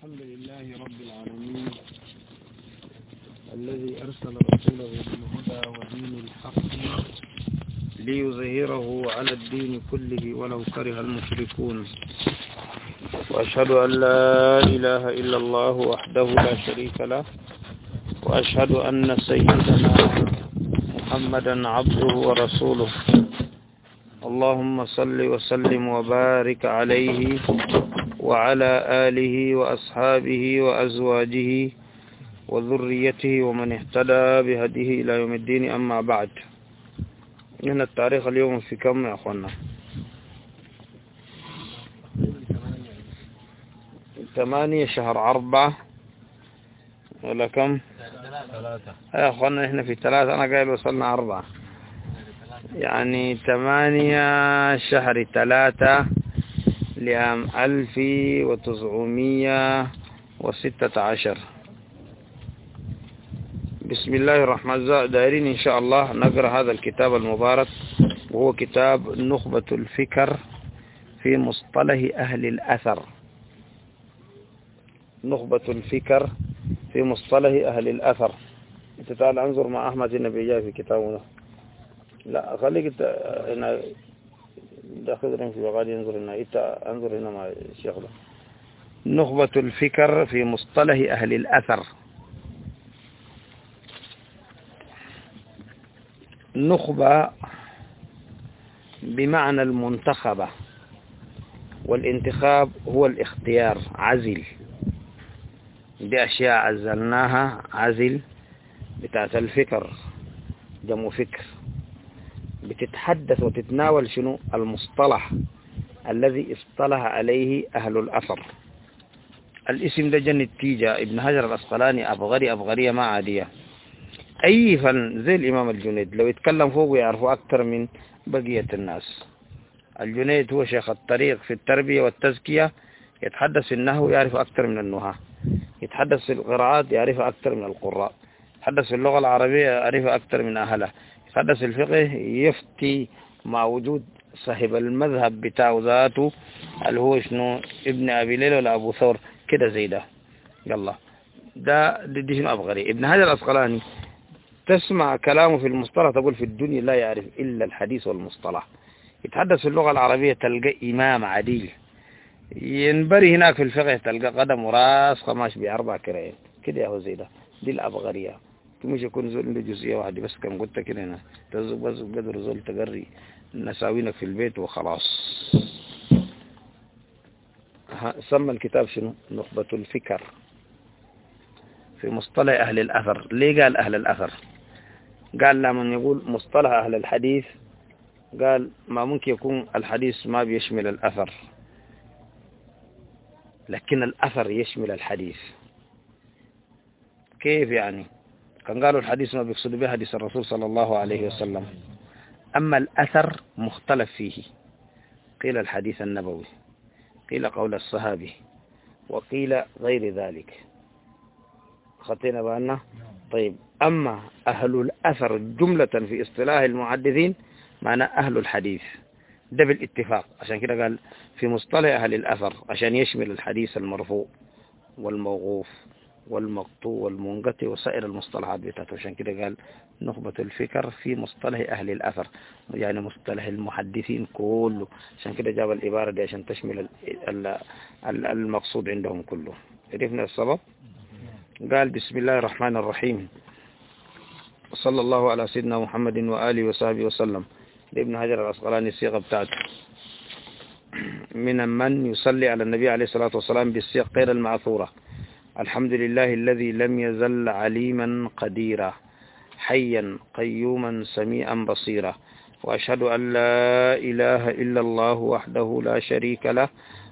الحمد لله رب العالمين الذي أرسل رسوله بالهدى ودين الحق ليظهره على الدين كله ولو كره المشركون. وأشهد أن لا إله إلا الله وحده لا شريك له، وأشهد أن سيدنا محمدا عبده ورسوله. اللهم صل وسلم وبارك عليه وعلى آله وأصحابه وأزواجه وذريته ومن اهتدى بهديه إلى يوم الدين. أما بعد، من التاريخ اليوم في كم يا أخوانا؟ 8 شهر 4 ولا كم؟ 3 يا أخوانا إحنا في 3، أنا قايل وصلنا 4، يعني 8 شهر 3 لعام 1916. بسم الله الرحمن الرحيم. دايرين إن شاء الله نقرأ هذا الكتاب المبارك، وهو كتاب نخبة الفكر في مصطلح أهل الأثر. نخبة الفكر في مصطلح أهل الأثر. انت تعال انظر مع أحمد النبي جاي في كتابه. لا خليك هنا داخل في بغادي ينظر هنا، انظر هنا مع الشيخ ده. نخبة الفكر في مصطلح أهل الأثر. نخبة بمعنى المنتخبة، والانتخاب هو الاختيار. عزل دي أشياء عزلناها، عزل بتاعت الفكر، جمع فكر، بتتحدث وتتناول شنو؟ المصطلح الذي اصطلح عليه أهل الأثر. الاسم ده جن التيجة ابن حجر الأسقلاني أبغرية ما عادية. أي فن زي الإمام الجنيد لو يتكلم فوق يعرفوا أكثر من بقية الناس. الجنيد هو شيخ الطريق في التربية والتزكية، يتحدث في النحو يعرف أكثر من النحاة، يتحدث في القراءات يعرف أكثر من القراء، يتحدث في اللغة العربية يعرف أكثر من أهلها، يتحدث في الفقه يفتي مع وجود صاحب المذهب بتاعه ذاته اللي هو شنو ابن أبي ليلى ولا أبو ثور كده زي ده. يلا دي شنو أبغري. ابن حجر الأسقلاني تسمع كلامه في المصطلح تقول في الدنيا لا يعرف إلا الحديث والمصطلح. يتحدث في اللغة العربية تلقى إمام عديل، ينبري هناك في الفقه تلقى قدم وراس قماش ب4 كرايات كده يا هو زي ده. دي الأبغرية. مش يكون زول عنده جزئية واحدة بس كم قلت كده هنا تزق بس قدر زول تقري نساوينك في البيت وخلاص. سمى الكتاب شنو؟ نخبة الفكر في مصطلح أهل الأثر. ليه قال أهل الأثر؟ قال لما يقول مصطلح أهل الحديث قال ما ممكن يكون الحديث ما بيشمل الأثر، لكن الأثر يشمل الحديث. كيف يعني؟ كان قالوا الحديث ما بيقصد به حديث الرسول صلى الله عليه وسلم، أما الأثر مختلف فيه. قيل الحديث النبوي، قيل قول الصحابي، وقيل غير ذلك. خطينا بأنه طيب. أما أهل الأثر جملة في اصطلاح المحدثين معنى أهل الحديث، ده بالاتفاق. عشان كده قال في مصطلح أهل الأثر عشان يشمل الحديث المرفوع والموقوف والمقطوع والمنقطع وسائر المصطلحات بتاعته. عشان كده قال نخبة الفكر في مصطلح أهل الأثر، يعني مصطلح المحدثين كله. عشان كده جاب العبارة دي عشان تشمل المقصود عندهم كله. عرفنا السبب؟ قال بسم الله الرحمن الرحيم، صلى الله على سيدنا محمد وآله وصحبه وسلم. ابن حجر الأسقلاني الصيغة بتاعته من يصلي على النبي عليه الصلاة والسلام بالصيغ غير المعثورة. الحمد لله الذي لم يزل عليما قديرا، حيا قيوما سميعا بصيرا، وأشهد أن لا إله إلا الله وحده لا شريك له،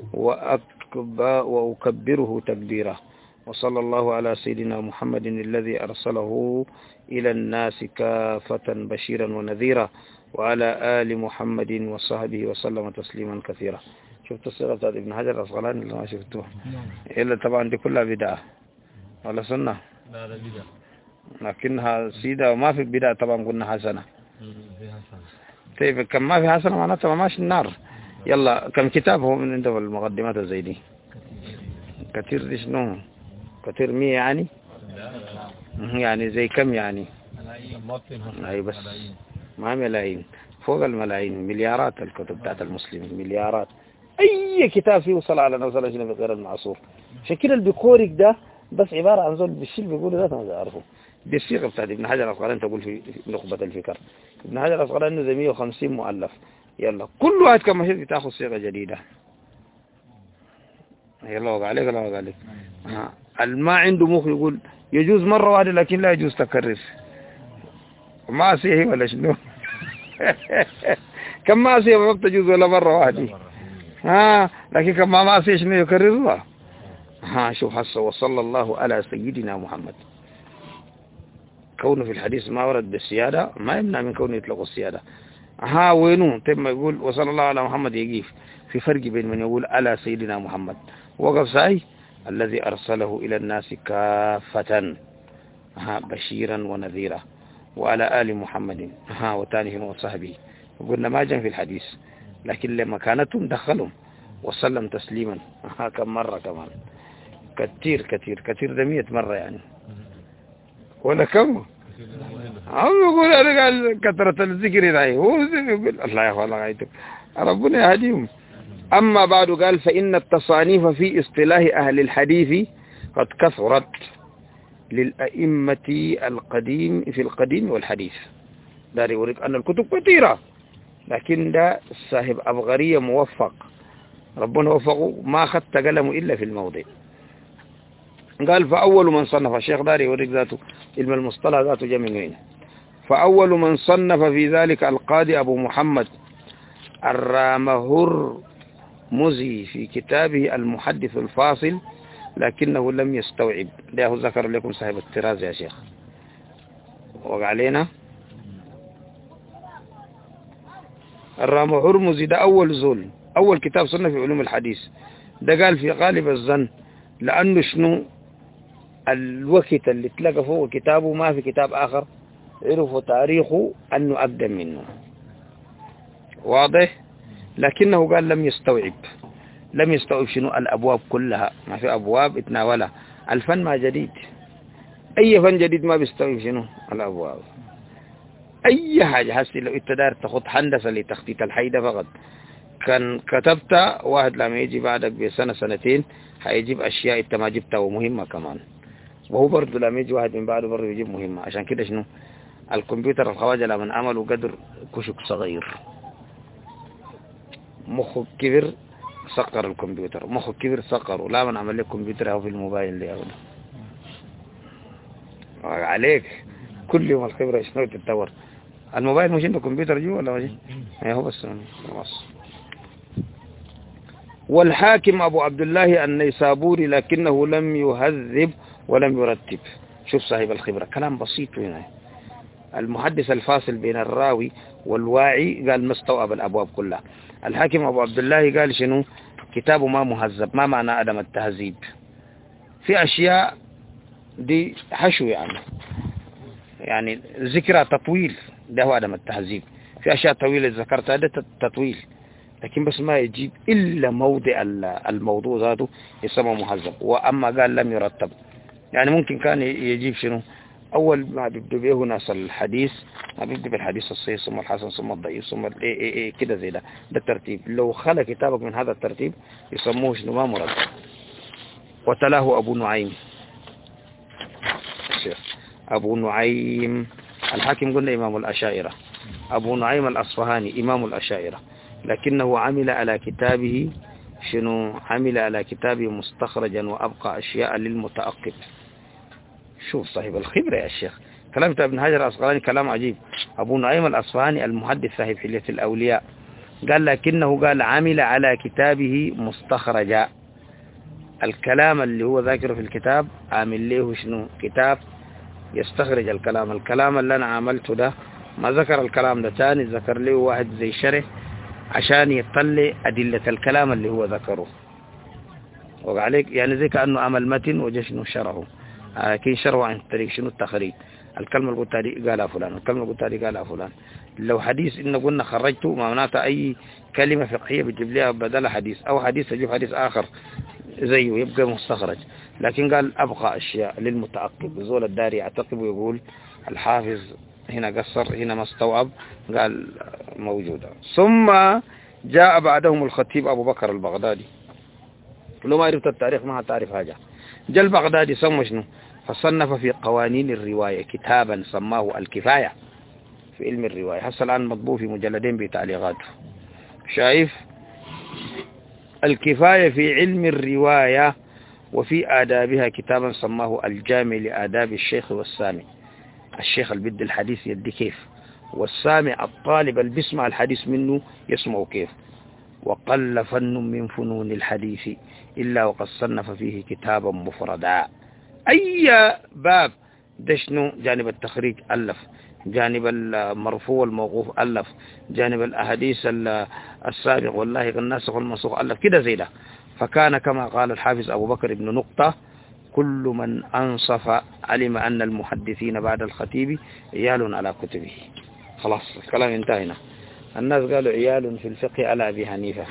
وأكبره تكبيرا. وصلى الله على سيدنا محمد الذي أرسله إلى الناس كافة بشيرا ونذيرا، وعلى آل محمد وصحبه وسلم تسليما كثيرا. شفت الصيغة بتاعت ابن حجر الأسقلاني اللي ما شفتوها؟ إلا طبعا دي كلها بدعة ولا سنة؟ لا بدعة، لكنها سيدة وما في بدعة طبعا. قلنا حسنة. طيب كم ما في حسنة معناتها ما ماشي النار. يلا كم كتاب هو من عنده المقدمات زي دي؟ كثير دي شنو؟ كثير 100 يعني؟ يعني زي كم يعني؟ أي بس ما ملايين، فوق الملايين، مليارات الكتب بتاعت المسلمين، مليارات. أي كتاب فيه وصل على نوصل شنو بغير المعصور. شكل البيكوريك ده بس عبارة عن زول بالشيل بيقولوا ده ما أعرفه. دي الصيغة بتاعت ابن حجر العسقلاني تقول في نخبة الفكر. ابن حجر العسقلاني زي 150 مؤلف. يلا كل واحد كما شئت تاخذ صيغة جديدة. يلا وقع عليك لا وقع عليك. ما عنده مخ يقول يجوز مرة واحدة لكن لا يجوز تكرر. معصية ولا شنو؟ كم معصية ما بتجوز ولا مرة واحدة. لكن كم معصية شنو يكررها. شوف حسه وصلى الله على سيدنا محمد. كونه في الحديث ما ورد بالسيادة ما يمنع من كونه يطلق السيادة. وينو تم يقول وصلى الله على محمد يجيف. في فرق بين من يقول على سيدنا محمد وقف سعي الذي أرسله إلى الناس كافة بشيرا ونذيرا وعلى آل محمد وتانهم وصحبه. وقلنا ما جاء في الحديث لكن لما كانتهم دخلهم وسلم تسليما. كم مرة كمان كتير كتير كتير ده 100 مرة يعني ولا كم. يقول أنا قال كثرة الذكر رأي هو يقول الله يا الله غايتك ربنا يهديهم. أما بعد قال فإن التصانيف في اصطلاح أهل الحديث قد كثرت للأئمة القديم في القديم والحديث. داري يوريك أن الكتب كثيرة لكن ده صاحب أبغرية موفق ربنا وفقه ما خدت قلمه إلا في الموضع. قال فأول من صنف الشيخ داري يوريك ذاته علم المصطلح ذاته جاء من وين. فأول من صنف في ذلك القاضي أبو محمد الرامهرمزي في كتابه المحدث الفاصل لكنه لم يستوعب. ده ذكر لكم صاحب الطراز يا شيخ وقع علينا. الرامهرمزي ده أول زول أول كتاب صنف في علوم الحديث. ده قال في غالب الظن لأنه شنو الوقت اللي تلقى فوق كتابه ما في كتاب آخر عرفوا تاريخه أنه أقدم منه واضح. لكنه قال لم يستوعب شنو الأبواب كلها. ما في أبواب اتناولها. الفن ما جديد. أي فن جديد ما بيستوعب شنو الأبواب. أي حاجة حسي لو اتدار تاخد هندسة لتخطيط الحيدة فقط كان كتبت واحد لما يجي بعدك بسنة سنتين هيجيب أشياء انت ما جبتها ومهمة كمان. وهو برضه لما يجي واحد من بعده برضه يجيب مهمة. عشان كده شنو الكمبيوتر الخواجة لما عملوا قدر كشك صغير مخه كبر سقر الكمبيوتر مخه كبر سقره. لا من عمل لك كمبيوتر أو في الموبايل اللي أولا عليك كل يوم الخبرة شنو تتطور. الموبايل مش عنده كمبيوتر جوا ولا ماشي هو بس خلاص. والحاكم أبو عبد الله النيسابوري لكنه لم يهذب ولم يرتب. شوف صاحب الخبرة كلام بسيط هنا. المحدث الفاصل بين الراوي والواعي قال مستوعب الأبواب كلها. الحاكم أبو عبد الله قال شنو كتابه ما مهذب. ما معنى عدم التهذيب. في أشياء دي حشو يعني ذكرى تطويل ده هو عدم التهذيب. في أشياء طويلة ذكرتها ده تطويل لكن بس ما يجيب إلا موضع الموضوع ذاته يسمى مهذب. وأما قال لم يرتب يعني ممكن كان يجيب شنو أول ما بيبدو به ناس الحديث ما بيبدو بالحديث الصحيح ثم الحسن ثم الضعيف ثم كده زي ده الترتيب. لو خلى كتابك من هذا الترتيب يسموه شنو ما مرتب. وتلاه أبو نعيم أبو نعيم الحاكم قلنا إمام الأشاعرة. أبو نعيم الأصفهاني إمام الأشاعرة لكنه عمل على كتابه شنو عمل على كتابه مستخرجا وأبقى أشياء للمتأقب. شوف صاحب الخبرة يا شيخ كلام ابن حجر العسقلاني كلام عجيب. أبو نعيم الأصفهاني المحدث صاحب حلية الأولياء قال لكنه قال عمل على كتابه مستخرجا. الكلام اللي هو ذاكره في الكتاب عامل له شنو كتاب يستخرج الكلام اللي أنا عملته ده ما ذكر الكلام ده تاني ذكر له واحد زي شرح عشان يطلع أدلة الكلام اللي هو ذكره. وقع عليك يعني زي كأنه عمل متن وجشنه شرحه لكن شرحه عن طريق شنو التخريج. الكلمة اللي قلت هذه قالها فلان الكلمة اللي قلت هذه قالها فلان. لو حديث إن قلنا خرجته معناته أي كلمة فقهية بتجيب لها بدل حديث أو حديث تجيب حديث آخر زيه يبقى مستخرج. لكن قال أبقى أشياء للمتعقب، زول الداري يعتقب ويقول الحافظ هنا قصر هنا ما استوعب، قال موجودة. ثم جاء بعدهم الخطيب أبو بكر البغدادي، لو ما عرفت التاريخ ما هتعرف حاجة. جاء البغدادي سمى شنو؟ فصنف في قوانين الرواية كتابا سماه الكفاية في علم الرواية، هسه الآن مطبوع في مجلدين بتعليقاته. شايف؟ الكفاية في علم الرواية وفي آدابها كتابا سماه الجامع لآداب الشيخ والسامع. الشيخ اللي بيدي الحديث يدي كيف، والسامع الطالب اللي بيسمع الحديث منه يسمعه كيف. وقل فن من فنون الحديث إلا وقد صنف فيه كتابا مفردا. أي باب دشنو، جانب التخريج ألف، جانب المرفوع والموقوف ألف، جانب الأحاديث السابق والله الناسخ والمنسوخ ألف، كده زي ده. فكان كما قال الحافظ أبو بكر بن نقطة: كل من أنصف علم أن المحدثين بعد الخطيب عيال على كتبه. خلاص الكلام انتهينا. الناس قالوا عيال في الفقه على أبي حنيفة،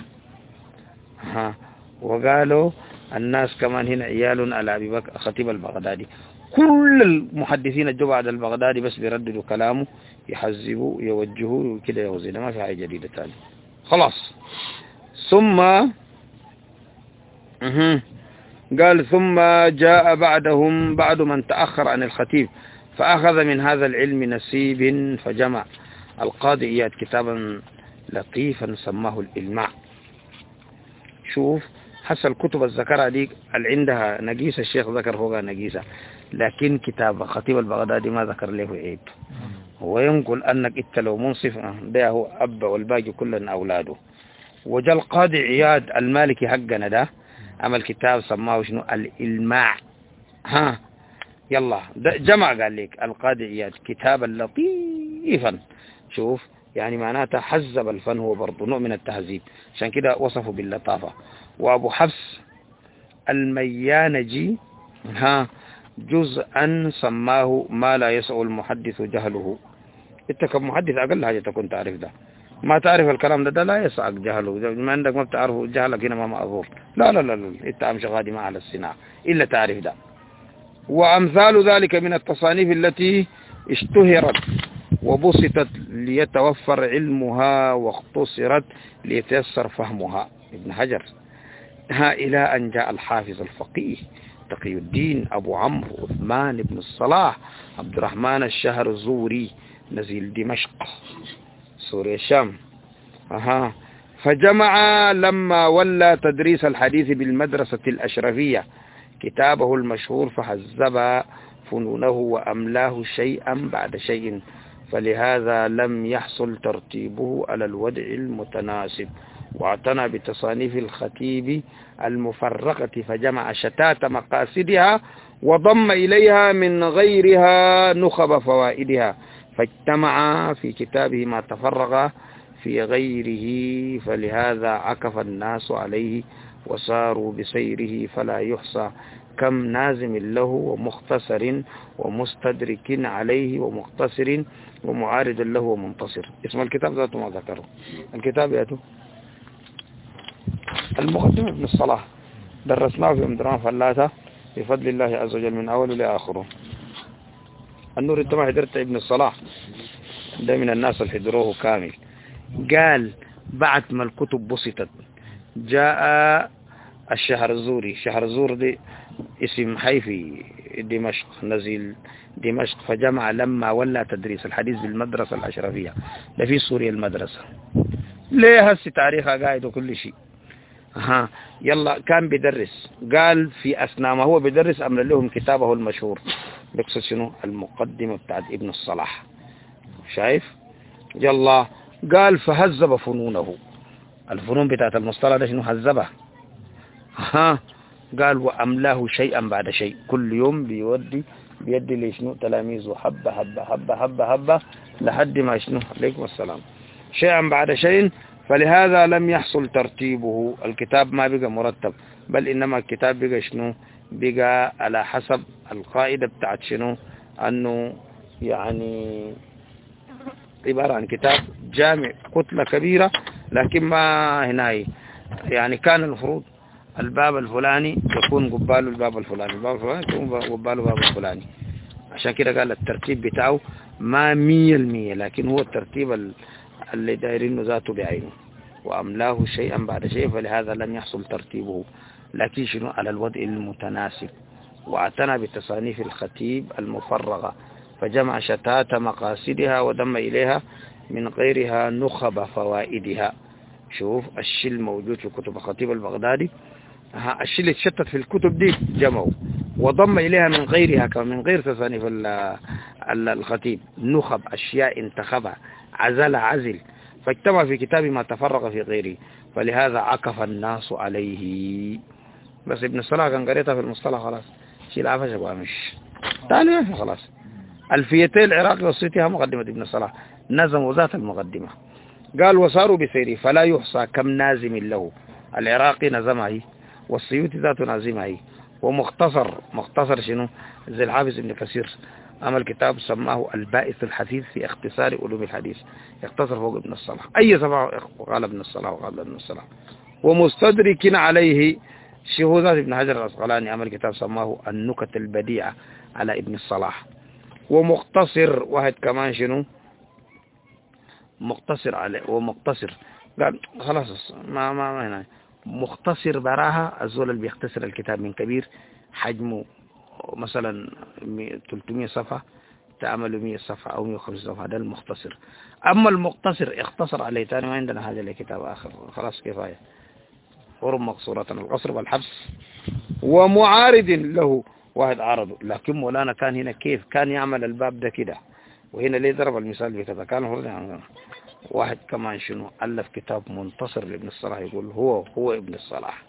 وقالوا الناس كمان هنا عيال على أبي بكر خطيب البغدادي. كل المحدثين جو بعد البغدادي بس بيرددوا كلامه، يحذبوا يوجهوا وكده يوزنوا، ما في حاجة جديدة تاني. خلاص. ثم قال ثم جاء بعدهم بعد من تأخر عن الخطيب فأخذ من هذا العلم نسيب، فجمع القاضي إياد كتابا لطيفا سماه الإلماع. شوف حس الكتب الذكرة دي اللي عندها نقيسة، الشيخ ذكر فوقها نقيسة، لكن كتاب خطيب البغدادي ما ذكر له عيب. وينقل أنك إنت لو منصف ده هو أب والباقي كلنا أولاده. وجاء القاضي عياد المالكي حقنا ده عمل كتاب سماه شنو؟ الإلماع. يلا جمع قال لك القاضي عياد كتابا لطيفا. شوف يعني معناتها حزب الفن، هو برضه نوع من التهذيب، عشان كده وصفه باللطافة. وأبو حفص الميانجي جزءا سماه ما لا يسع المحدث جهله. انت كمحدث اقل حاجه تكون تعرف ده، ما تعرف الكلام ده لا يسعك جهله، ما عندك ما بتعرفه جهلك هنا ما معذور. لا لا لا لا، انت امشي غادي ما على الصناعه الا تعرف ده. وامثال ذلك من التصانيف التي اشتهرت وبسطت ليتوفر علمها واختصرت ليتيسر فهمها. ابن حجر إلى أن جاء الحافظ الفقيه تقي الدين أبو عمرو عثمان بن الصلاح عبد الرحمن الشهر الزوري نزيل دمشق سوريا الشام. فجمع لما ولى تدريس الحديث بالمدرسة الأشرفية كتابه المشهور فحزب فنونه وأملاه شيئا بعد شيء، فلهذا لم يحصل ترتيبه على الوضع المتناسب. واعتنى بتصانيف الخطيب المفرقة فجمع شتات مقاصدها وضم إليها من غيرها نخب فوائدها، فاجتمع في كتابه ما تفرغ في غيره، فلهذا عكف الناس عليه وصاروا بسيره فلا يحصى، كم نازم له ومختصر ومستدرك عليه ومقتصر ومعارض له ومنتصر. اسم الكتاب ذاته ما ذكره. الكتاب ياته المقدمة ابن الصلاح، درسناه في امدران فلاتة بفضل الله عز وجل من أوله لآخره. النور انت ما حضرت ابن الصلاح ده من الناس اللي حضروه كامل. قال بعد ما الكتب بسطت جاء الشهر الزوري. الشهر الزور دي اسم حي في دمشق، نزيل دمشق، فجمع لما ولى تدريس الحديث بالمدرسة الأشرفية. ده في سوريا المدرسة ليه هسي تاريخها قاعد وكل شيء. يلا كان بيدرس، قال في أثناء ما هو بيدرس أمل لهم كتابه المشهور بيقصد شنو؟ المقدمة بتاعت ابن الصلاح. شايف؟ يلا قال فهذب فنونه، الفنون بتاعت المصطلح ده شنو؟ هذبها. قال وأملاه شيئا بعد شيء، كل يوم بيدي لشنو تلاميذه حبة حبة حبة حبة حبة لحد ما شنو عليكم السلام شيئا بعد شيء. فلهذا لم يحصل ترتيبه، الكتاب ما بقى مرتب، بل إنما الكتاب بقى شنو؟ بقى على حسب القاعدة بتاعت شنو؟ أنه يعني عبارة عن كتاب جامع كتلة كبيرة، لكن ما هنا يعني كان المفروض الباب الفلاني يكون قباله الباب الفلاني، الباب الفلاني يكون قباله الباب الفلاني. عشان كده قال الترتيب بتاعه ما 100%، لكن هو الترتيب اللي دايرينه ذاته بعينه، وأملاه شيئا بعد شيء، فلهذا لم يحصل ترتيبه، لكن شنو على الوضع المتناسب. واعتنى بتصانيف الخطيب المفرغة، فجمع شتات مقاصدها ودم إليها من غيرها نخب فوائدها. شوف الشيء الموجود في كتب الخطيب البغدادي، الشيء اللي اتشتت في الكتب دي جمعوا وضم إليها من غيرها، كما من غير تصانيف الخطيب، نخب أشياء انتخبها، عزل، فاجتمع في كتاب ما تفرق في غيره، فلهذا عكف الناس عليه. بس ابن الصلاح كان قريتها في المصطلح خلاص، شيل عفش أبوها مش تاني خلاص. الفيتين العراقي والسيوطي مقدمة ابن الصلاح، نظموا ذات المقدمة. قال وصاروا بسيره فلا يحصى كم نازم له. العراقي نظمها، والسيوطي ذات نازمها. ومختصر شنو زي الحافظ ابن كثير عمل كتاب سماه البائس الحثيث في اختصار علوم الحديث، يختصر فوق ابن الصلاح أي سبع، وقال ابن الصلاح. ومستدرك عليه شهوذات ابن حجر العسقلاني عمل كتاب سماه النكت البديعة على ابن الصلاح. ومختصر واحد كمان شنو مقتصر عليه، ومقتصر قال خلاص ما هنا مختصر براها الزول اللي بيختصر الكتاب من كبير حجمه مثلا 300 صفحة تعمل 100 صفحة أو 150 صفحة، ده المختصر. أما المقتصر اختصر عليه تاني، ما عندنا حاجة لكتاب آخر، خلاص كفاية. غرم مقصورة القصر والحبس. ومعارض له واحد عارضه، لكن مولانا كان هنا كيف كان يعمل الباب ده كده، وهنا ليه ضرب المثال بكذا. كان واحد كمان شنو ألف كتاب منتصر لابن الصلاح، يقول هو ابن الصلاح.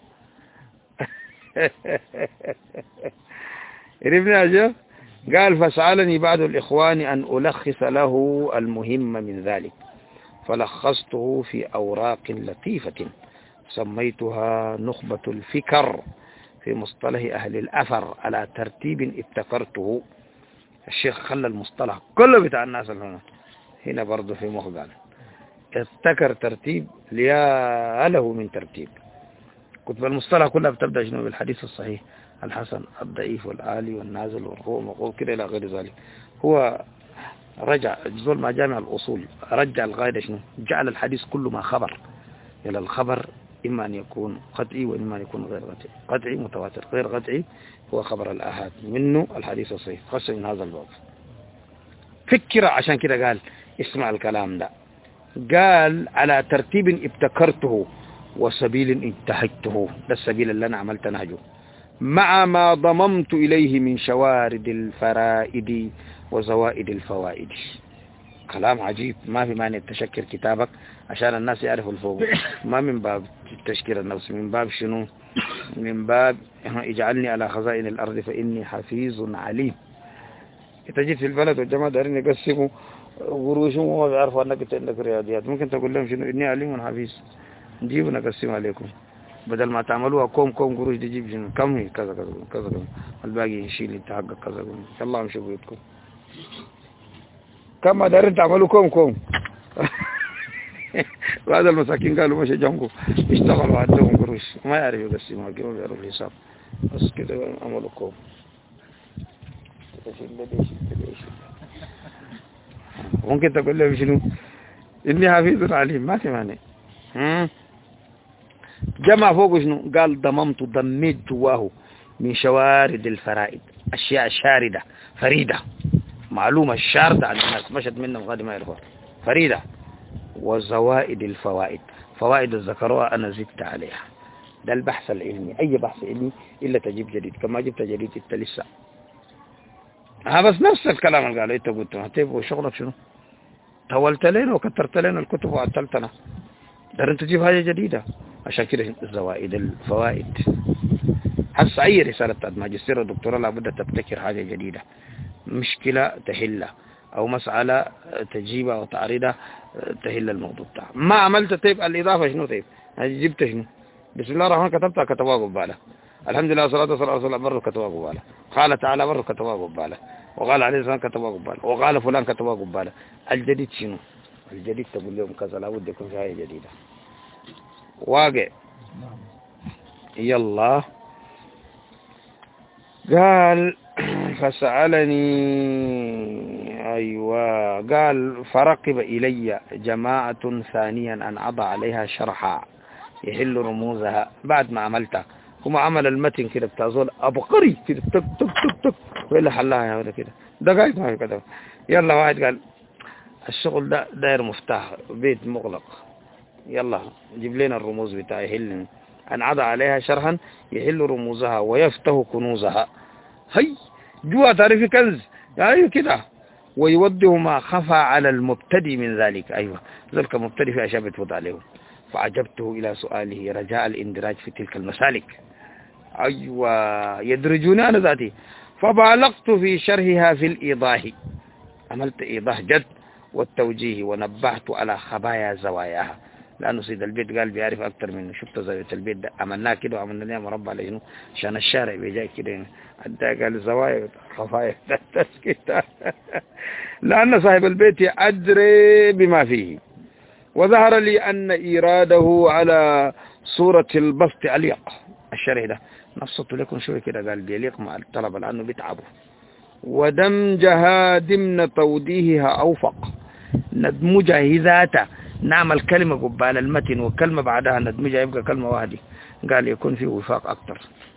ابن أجل قال فسألني بعض الإخوان أن ألخص له المهم من ذلك، فلخصته في أوراق لطيفة سميتها نخبة الفكر في مصطلح أهل الأثر على ترتيب ابتكرته. الشيخ خلى المصطلح كله بتاع الناس هنا برضه في مخزن، ابتكر ترتيب ليا له من ترتيب. كتب المصطلح كلها بتبدأ شنو بالحديث الصحيح، الحسن، الضعيف، والعالي، والنازل، والرفوع، والمقول كده إلى غير ذلك. هو رجع زول ما جامع الأصول، رجع الغاية شنو، جعل الحديث كله ما خبر إلى الخبر، إما أن يكون قطعي وإما أن يكون غير قطعي. قطعي متواتر، غير قطعي هو خبر الآحاد، منه الحديث الصحيح، خاصة من هذا الباب. فكرة عشان كده قال اسمع الكلام ده، قال على ترتيب ابتكرته وسبيل انتهجته، ده السبيل اللي أنا عملت نهجه، مع ما ضممت إليه من شوارد الفرائد وزوائد الفوائد. كلام عجيب، ما في مانع تشكر كتابك عشان الناس يعرفوا الفوق، ما من باب تشكير النفس، من باب شنو، من باب اجعلني على خزائن الأرض فإني حفيظ عليم. تجي في البلد والجماعة دارين يقسموا قروشهم وما بيعرفوا أنك عندك رياضيات، ممكن تقول لهم شنو إني عليم حفيظ، نجيبوا نقسم عليكم، بدل ما تعملوها كوم قروش تجيب شنو كم هي كذا كذا كذا، الباقي يشيل يتحقق كذا، يلا امشوا بيتكم. كما دارين تعملوا كوم وهذا المساكين قالوا مش جنبه اشتغلوا عندهم قروش، ما يعرفوا يقسموا، ما بيعرفوا الحساب، بس كده عملوا كوم. ممكن تقول لهم شنو إني حفيظ عليم، ما في مانع. جمع فوق شنو، قال ضميت جواه من شوارد الفرائد، أشياء شاردة فريدة، معلومة شاردة عن الناس مشت منهم غادي ما يعرفوها، فريدة. وزوائد الفوائد، فوائد الذكروها أنا زدت عليها. ده البحث العلمي، أي بحث علمي إلا تجيب جديد، كما جبت جديد انت لسه. بس نفس الكلام اللي قاله انت قلت هتبقوا شغلك شنو، طولت لنا وكترت لنا الكتب وعطلتنا، دار انت تجيب حاجة جديدة. عشان كده الزوائد الفوائد، هسه أي رسالة ماجستير ودكتوراه لابد تبتكر حاجة جديدة، مشكلة تحلها أو مسألة تجيبها وتعريضها تحل الموضوع بتاعها. ما عملت طيب الإضافة شنو، طيب جبت شنو، بسم الله الرحمن كتبتها كتبها قبالة، الحمد لله والصلاة والسلام على رسول الله برضه كتبها قبالة، قال تعالى برضه كتبها قبالة، وقال عليه السلام كتبها قبالة، وقال فلان كتبها قبالة. الجديد شنو، الجديد تقول لهم كذا لابد يكون في حاجة جديدة واقع. يلا قال فسألني أيوة قال فرقب إلي جماعة ثانيا أن أضع عليها شرحا يحل رموزها بعد ما عملتها. هم عمل المتن كده بتاع زول أبقري كده تك تك تك تك وإلا حلها يا ولا كده دقائق ما كده. يلا واحد قال الشغل ده داير مفتاح بيت مغلق، يلا جيب لنا الرموز بتاعي يحل أن أضع عليها شرحا يحل رموزها ويفتح كنوزها. هي جوا تعرفي كنز أيوة كده، ويوضح ما خفى على المبتدئ من ذلك. أيوة ذلك مبتدئ في أشياء بتفوت عليه. فعجبته إلى سؤاله رجاء الاندراج في تلك المسالك. أيوة يدرجون أنا ذاتي. فبالغت في شرحها في الإيضاح، عملت إيضاح جد والتوجيه ونبهت على خبايا زواياها، لأنه سيد البيت قال بيعرف أكتر منه. شفت زاوية البيت ده عملناه كده وعملنا لها مربع لجنه عشان الشارع بيجاي كده حتى قال زوايا خفايا تسكت لأن صاحب البيت أدري بما فيه. وظهر لي أن إيراده على صورة البسط أليق. الشرح ده نصت لكم شوي كده قال بيليق مع الطلبة لأنه بيتعبوا. ودمجها ضمن توضيحها أوفق، ندمجها ذاته نعمل كلمة قبال المتن وكلمة بعدها ندمجها يبقى كلمة واحدة. قال يكون فيه وفاق أكتر.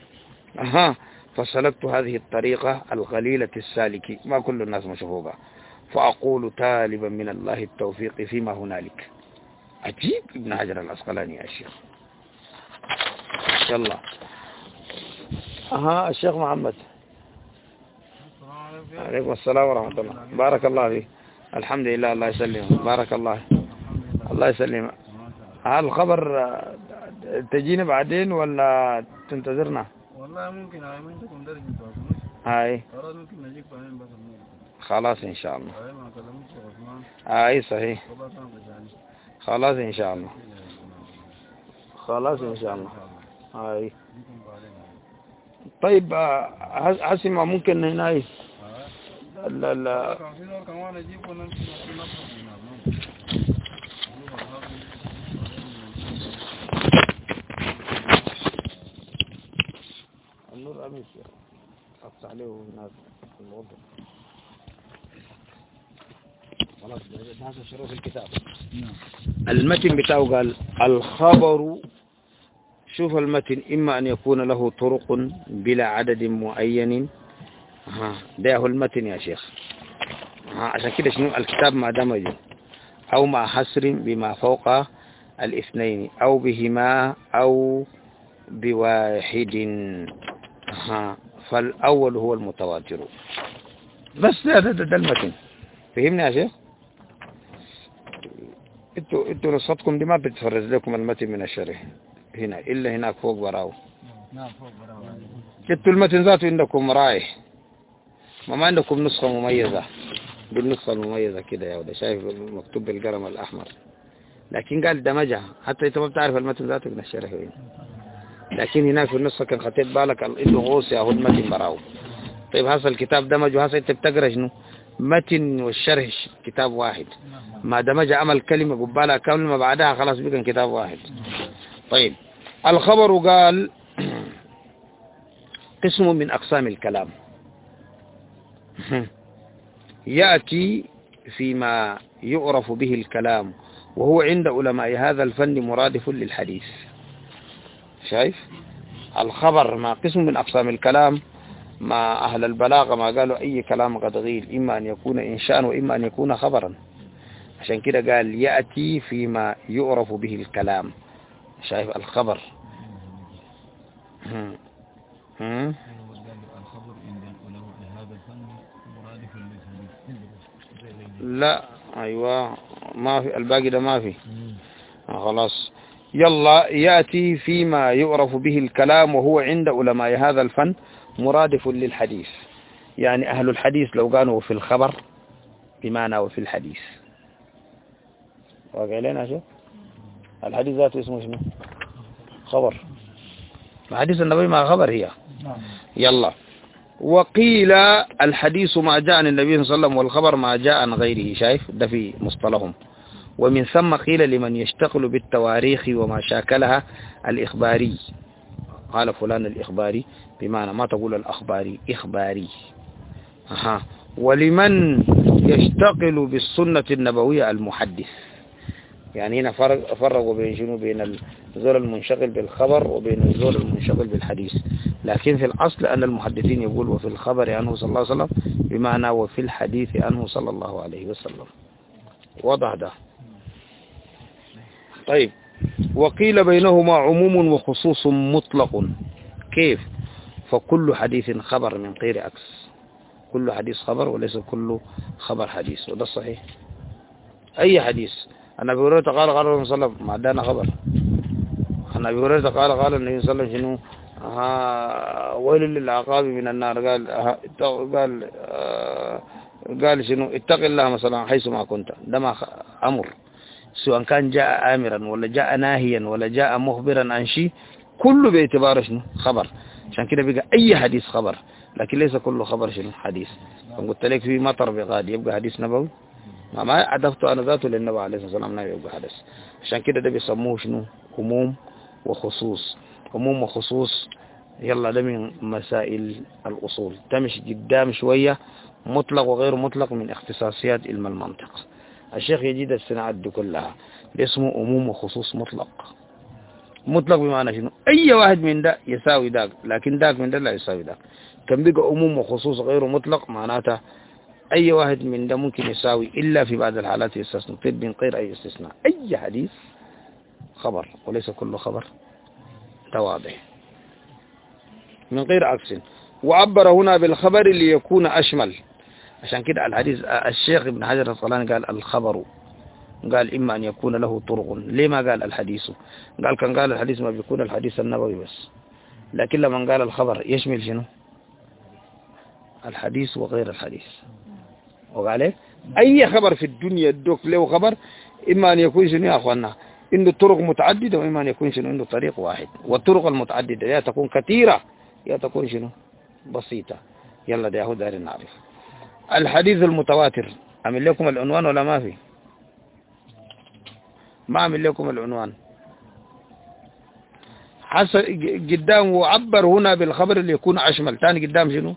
فسلكت هذه الطريقة القليلة السالكة، ما كل الناس مشهوبة، فأقول طالبا من الله التوفيق فيما هنالك. عجيب ابن حجر العسقلاني يا شيخ. يلا الشيخ محمد. عليكم السلام ورحمة الله. بارك الله فيك. الحمد لله. الله يسلمك. بارك الله. الله يسلمك. هل الخبر تجينا بعدين ولا تنتظرنا؟ والله ممكن هاي ما عندكم درجة هاي ممكن نجيب بعدين بس خلاص إن شاء الله. هاي ما كلمتش عثمان. هاي صحيح. خلاص إن شاء الله. خلاص إن شاء الله. هاي طيب عاصمة ممكن هنا ايه لا النور أمس قص عليه الناس الوضع خلاص هذا شروط الكتاب. المتن بتاعه قال الخبر. شوف المتن إما أن يكون له طرق بلا عدد معين. ده هو المتن يا شيخ. عشان كده شنو الكتاب ما دمج أو مع حصر بما فوق الاثنين أو بهما أو بواحد. فالأول هو المتواتر. بس ده المتن. فهمني يا شيخ؟ انتوا نصتكم دي ما بتفرز لكم المتن من الشرح هنا إلا هناك فوق براو. نعم فوق براو. انتوا المتن ذاته عندكم رايح ما عندكم نسخة مميزة بالنسخة المميزة كده يا وده شايف مكتوب بالقلم الأحمر. لكن قال دمجها حتى انت ما بتعرف المتن ذاته من الشرح وين. لكن هناك في النسخة كان خطيت بالك انه غوص ياخذ متن براو. طيب هذا الكتاب دمج وهذا انت بتقرا شنو متن والشرح كتاب واحد. ما دمج عمل كلمة قبالها كلمة بعدها خلاص بيكون كتاب واحد. طيب الخبر قال قسم من أقسام الكلام يأتي فيما يعرف به الكلام وهو عند علماء هذا الفن مرادف للحديث. شايف الخبر ما قسم من أقسام الكلام. ما أهل البلاغة ما قالوا أي كلام قد غيل إما أن يكون إنشاء وإما أن يكون خبرا. عشان كده قال يأتي فيما يعرف به الكلام. شايف الخبر. لا أيوة ما في الباقي ده ما في. خلاص يلا يأتي فيما يعرف به الكلام وهو عند علماء هذا الفن مرادف للحديث. يعني أهل الحديث لو كانوا في الخبر بمعنى وفي الحديث. واقع لنا شيء الحديث ذاته اسمه شنو خبر. الحديث النبوي ما خبر هي. يلا وقيل الحديث ما جاء عن النبي صلى الله عليه وسلم والخبر ما جاء عن غيره. شايف ده في مصطلحهم. ومن ثم قيل لمن يشتغل بالتواريخ وما شاكلها الإخباري قال فلان الإخباري بمعنى ما تقول الأخباري إخباري. ولمن يشتغل بالسنة النبوية المحدث. يعني هنا فرقوا بين شنو؟ بين الزول المنشغل بالخبر وبين الزول المنشغل بالحديث. لكن في الأصل أن المحدثين يقول وفي الخبر عنه صلى الله عليه وسلم بمعنى وفي الحديث عنه صلى الله عليه وسلم. وضح ده. طيب، وقيل بينهما عموم وخصوص مطلق. كيف؟ فكل حديث خبر من غير عكس. كل حديث خبر وليس كل خبر حديث، وده الصحيح. أي حديث أن أبي هريرة قال قال النبي صلى الله عليه وسلم ما دانا خبر. أن أبي هريرة قال النبي صلى الله عليه وسلم شنو؟ ويل للعقاب من النار. قال شنو؟ اتق الله مثلا حيث ما كنت. ده ما أمر، سواء كان جاء آمرا ولا جاء ناهيا ولا جاء مخبرا عن شيء، كله باعتباره شنو؟ خبر. عشان كده بقى أي حديث خبر، لكن ليس كل خبر شنو؟ حديث. فقلت لك في مطر بغاد يبقى حديث نبوي؟ ما عدفت أنا ذاته للنبي عليه الصلاة والسلام، ما يبقى حدث. عشان كده ده بيسموه شنو؟ عموم وخصوص. عموم وخصوص يلا ده من مسائل الأصول، تمشي قدام شوية. مطلق وغير مطلق من اختصاصيات علم المنطق. الشيخ يجيد الصناعات دي كلها، ده اسمه عموم وخصوص مطلق. مطلق بمعنى شنو؟ أي واحد من ده يساوي داك، لكن داك من ده لا يساوي داك. كان بيقى عموم وخصوص غير مطلق معناته أي واحد من ده ممكن يساوي، إلا في بعض الحالات يستثنى. طيب من غير أي استثناء أي حديث خبر وليس كل خبر. ده واضح من غير عكس. وعبر هنا بالخبر ليكون أشمل. عشان كده الحديث الشيخ ابن حجر العسقلاني قال الخبر، قال إما أن يكون له طرق. ليه ما قال الحديث؟ قال الحديث ما بيكون الحديث النبوي بس، لكن لما قال الخبر يشمل شنو؟ الحديث وغير الحديث. وقال أي خبر في الدنيا الدوك له خبر، إما أن يكون شنو يا أخوانا؟ عنده طرق متعددة، وإما أن يكون شنو؟ عنده طريق واحد. والطرق المتعددة يا تكون كثيرة يا تكون شنو؟ بسيطة. يلا ده يهود دارين نعرف. الحديث المتواتر، أعمل لكم العنوان ولا ما في؟ ما أعمل لكم العنوان. قدام وعبر هنا بالخبر اللي يكون أشمل. تاني قدام شنو؟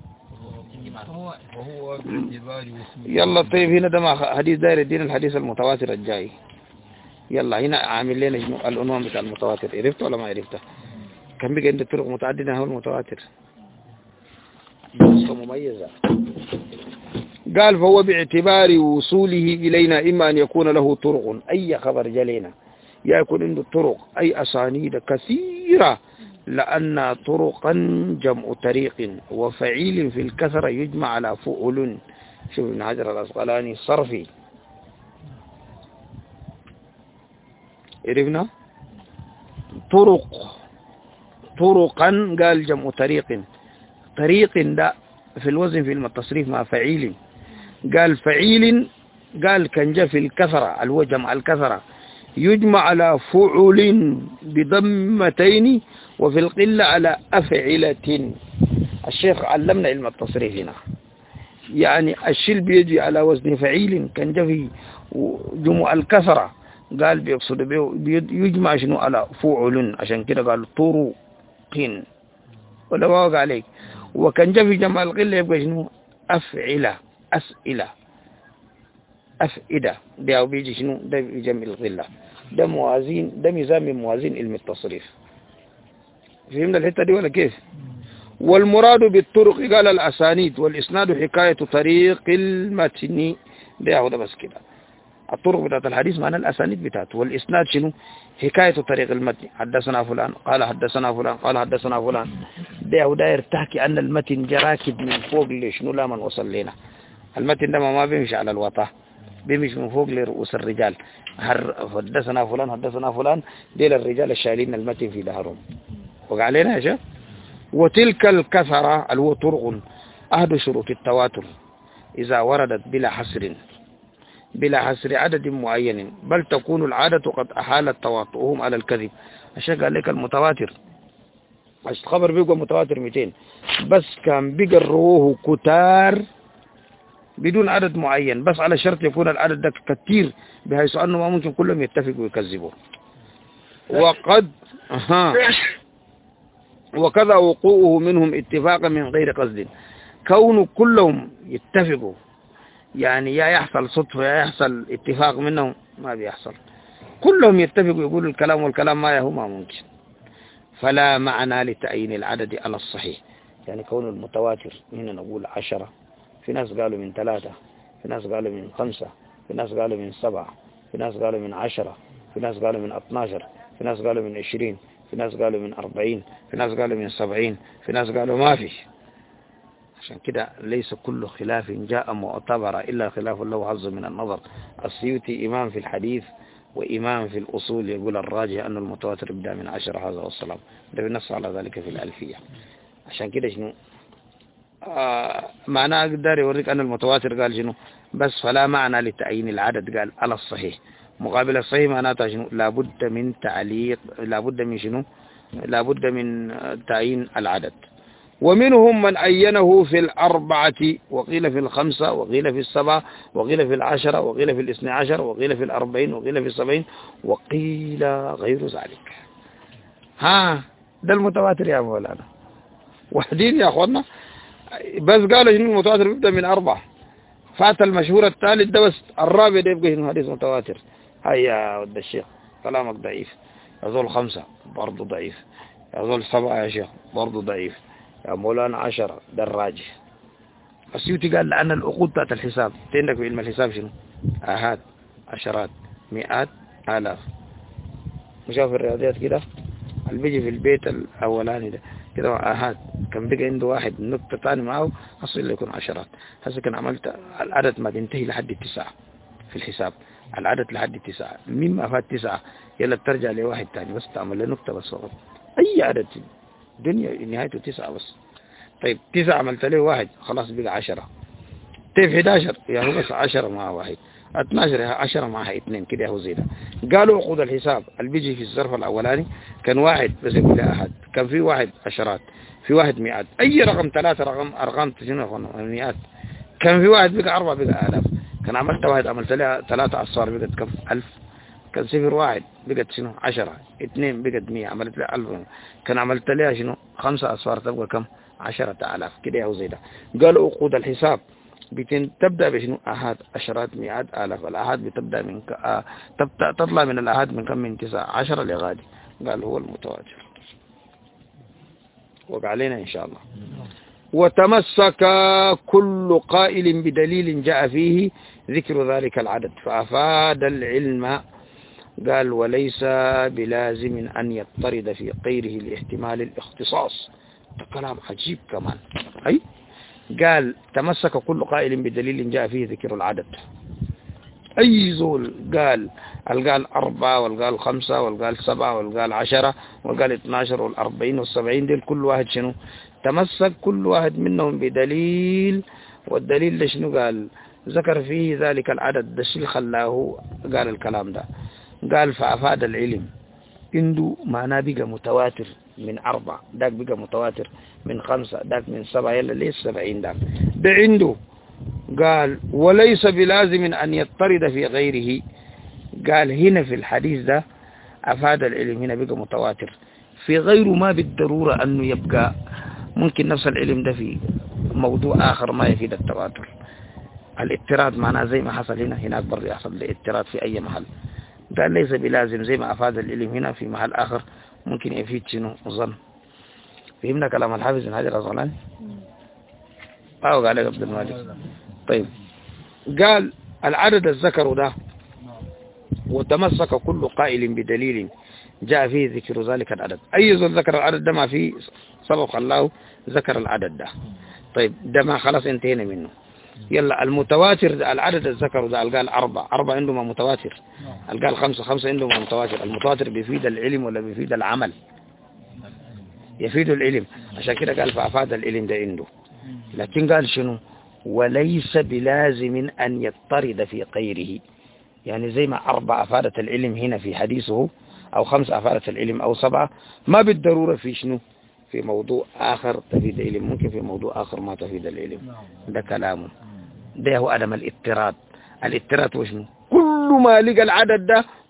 يلا طيب هنا ده ما حديث داير الدين الحديث المتواتر الجاي. يلا هنا عامل لنا شنو العنوان بتاع المتواتر. عرفته ولا ما عرفته؟ كان بيجي عنده طرق متعددة هو المتواتر نسخة مميزة. قال فهو باعتبار وصوله إلينا إما أن يكون له طرق، أي خبر جلينا يكون عنده طرق أي أسانيد كثيرة، لأن طرقا جمع طريق وفعيل في الكثرة يجمع على فؤل. شوف ابن حجر العسقلاني صرفي. عرفنا طرقا قال جمع طريق ده في الوزن في التصريف مع فعيل. قال فعيل قال كان جاء في الكثرة الوجمع الكثرة يجمع على فعل بضمتين، وفي القلة على أفعلة. الشيخ علمنا علم التصريف هنا، يعني الشيء بيجي على وزن فعيل كان جاء في جمع الكثرة، قال بيقصد يجمع شنو على فعل. عشان كده قال طرق ولا واقع عليك. وكان جاء في جمع القلة يبقى شنو أفعلة أسئلة أفئدة. ده بيجي شنو ده بجمع القلة. ده موازين، ده ميزان من موازين علم التصريف. فهمنا الحتة دي ولا كيف؟ والمراد بالطرق قال الأسانيد، والإسناد حكاية طريق المتن. ده بس كده. الطرق بتاعت الحديث معنى الأسانيد بتاعته، والإسناد شنو؟ حكاية طريق المتن. حدثنا فلان قال حدثنا فلان قال حدثنا فلان. ده يرتحكي أن المتن جراكد من فوق لشنو لا من وصل لنا. المتن ده ما بيمشي على الوطا، بيمشي من فوق لرؤوس الرجال. حدثنا فلان حدثنا فلان، ديل الرجال الشايلين المتن في ظهرهم. وقع علينا يا شيخ. وتلك الكثرة الو طرق أحد شروط التواتر إذا وردت بلا حصر عدد معين، بل تكون العادة قد أحالت تواطؤهم على الكذب. الشيخ قال لك المتواتر الخبر بيقوى متواتر 200 بس كان بيقروه كتار بدون عدد معين، بس على شرط يكون العدد ده كتير بحيث أنه ما ممكن كلهم يتفقوا ويكذبوا. وقد وكذا وقوعه منهم اتفاقا من غير قصد، كون كلهم يتفقوا يعني يا يحصل صدفة يا يحصل اتفاق منهم ما بيحصل، كلهم يتفقوا يقولوا الكلام والكلام ما يهو ما ممكن. فلا معنى لتعيين العدد على الصحيح، يعني كون المتواتر هنا نقول 10، في ناس قالوا من 3، في ناس قالوا من 5، في ناس قالوا من 7، في ناس قالوا من 10، في ناس قالوا من 12، في ناس قالوا من 20، في ناس قالوا من 40، في ناس قالوا من 70، في ناس قالوا ما في. عشان كده ليس كل خلاف جاء معتبر إلا خلاف له حظ من النظر. السيوطي إمام في الحديث وإمام في الأصول، يقول الراجح أن المتواتر يبدأ من 10 هذا والسلام، ده بنص على ذلك في الألفية. عشان كده شنو معناه أقدر يوريك أن المتواتر قال شنو بس، فلا معنى لتعيين العدد قال على الصحيح. مقابل الصحيح معناته شنو لابد من تعليق، لابد من شنو لابد من تعيين العدد. ومنهم من عينه في 4 وقيل في 5 وقيل في 7 وقيل في 10 وقيل في 12 وقيل في 40 وقيل في 70 وقيل غير ذلك. ها ده المتواتر يا مولانا، وحدين يا أخوانا، بس قالوا شنو المتواتر بيبدأ من 4، فات المشهور الثالث ده بس، الرابع ده يبقى شنو حديث متواتر. هيا ود الشيخ كلامك ضعيف، يظل 5 برضه ضعيف، يظل 7 يا شيخ برضه ضعيف، يا مولانا 10 ده الراجح. السيوطي قال لأن العقود بتاعت الحساب عندك في علم الحساب شنو آهات، عشرات، مئات، آلاف. مشاوف الرياضيات كده اللي بيجي في البيت الأولاني ده كده آهات، كان بقى عنده واحد نقطة ثاني معه أصل يكون عشرات. هسه كان عملت العدد ما بينتهي لحد 9 في الحساب، العدد لحد 9، مما فات 9 يلا ترجع لواحد ثاني بس تعمل له نقطة بس فقط. أي عدد الدنيا نهايته 9 بس. طيب 9 عملت له 1 خلاص بقى 10. طيب 11 يا هو بس 10 مع 1، 12 10 معها 2 كده هو زي ده. قالوا عقود الحساب اللي بيجي في الظرف الأولاني كان 1 بس يقول لي أحد، كان في 1 عشرات، في 1 مئات، أي رقم 3 أرقام تجينا مئات، كان في 1 بقى 4 بقى آلاف. كان عملت 1 عملت لها 3 أصفار بقت كم 1000، كان 0 1 بقت شنو 10، 2 بقت 100 عملت لها 1000، كان عملت لها شنو 5 أصفار تبقى كم 10,000 كده هو زي ده. قالوا عقود الحساب تبدأ بشنو آهات، عشرات، مئات، آلاف. الآهات بتبدأ من تطلع من الآهات من كم من 9 10 لغادي. قال هو المتواتر وقع علينا إن شاء الله. وتمسك كل قائل بدليل جاء فيه ذكر ذلك العدد فأفاد العلم. قال وليس بلازم أن يضطرد في غيره لاحتمال الاختصاص. ده كلام عجيب كمان. أي قال تمسك كل قائل بدليل جاء فيه ذكر العدد. أي زول قال 4 والقال 5 والقال 7 والقال 10 والقال 12 والأربعين والسبعين ديل كل واحد شنو تمسك كل واحد منهم بدليل، والدليل ده شنو قال ذكر فيه ذلك العدد ده شيء خلاه قال الكلام ده. قال فأفاد العلم عنده معناه بقى متواتر من 4، داك بقى متواتر من 5، داك من 7، يلا ليس 70 داك ده عنده. قال وليس بلازم أن يضطرد في غيره. قال هنا في الحديث ده أفاد العلم هنا بقى متواتر، في غيره ما بالضرورة أنه يبقى ممكن نفس العلم ده في موضوع آخر ما يفيد التواتر. الاضطراد معناه زي ما حصل هنا هناك برضه يحصل الاضطراد في أي محل. قال ليس بلازم زي ما أفاد العلم هنا في محل آخر ممكن يفيد شنو ظن. فهمنا كلام الحافظ بن حجر العسقلاني؟ قال عبد المالك. طيب قال العدد الذكر ده وتمسك كل قائل بدليل جاء فيه ذكر ذلك العدد. أي ذو ذكر العدد ده ما فيه سبق الله ذكر العدد ده. طيب ده ما خلاص انتهينا منه. يلا المتواتر العدد الذكر ده قال 4 عندهم متواتر، قال 5 عندهم متواتر. المتواتر بيفيد العلم ولا بيفيد العمل؟ يفيد العلم. عشان كده قال فأفاد العلم ده عنده. لكن قال شنو وليس بلازم أن يضطرد في غيره. يعني زي ما 4 أفادت العلم هنا في حديثه أو 5 أفادت العلم أو 7 ما بالضرورة في شنو في موضوع آخر تفيد العلم، ممكن في موضوع آخر ما تفيد العلم. ده كلامه. ده هو عدم الاضطراد. الاضطراد وشنو كل ما لقى العدد ده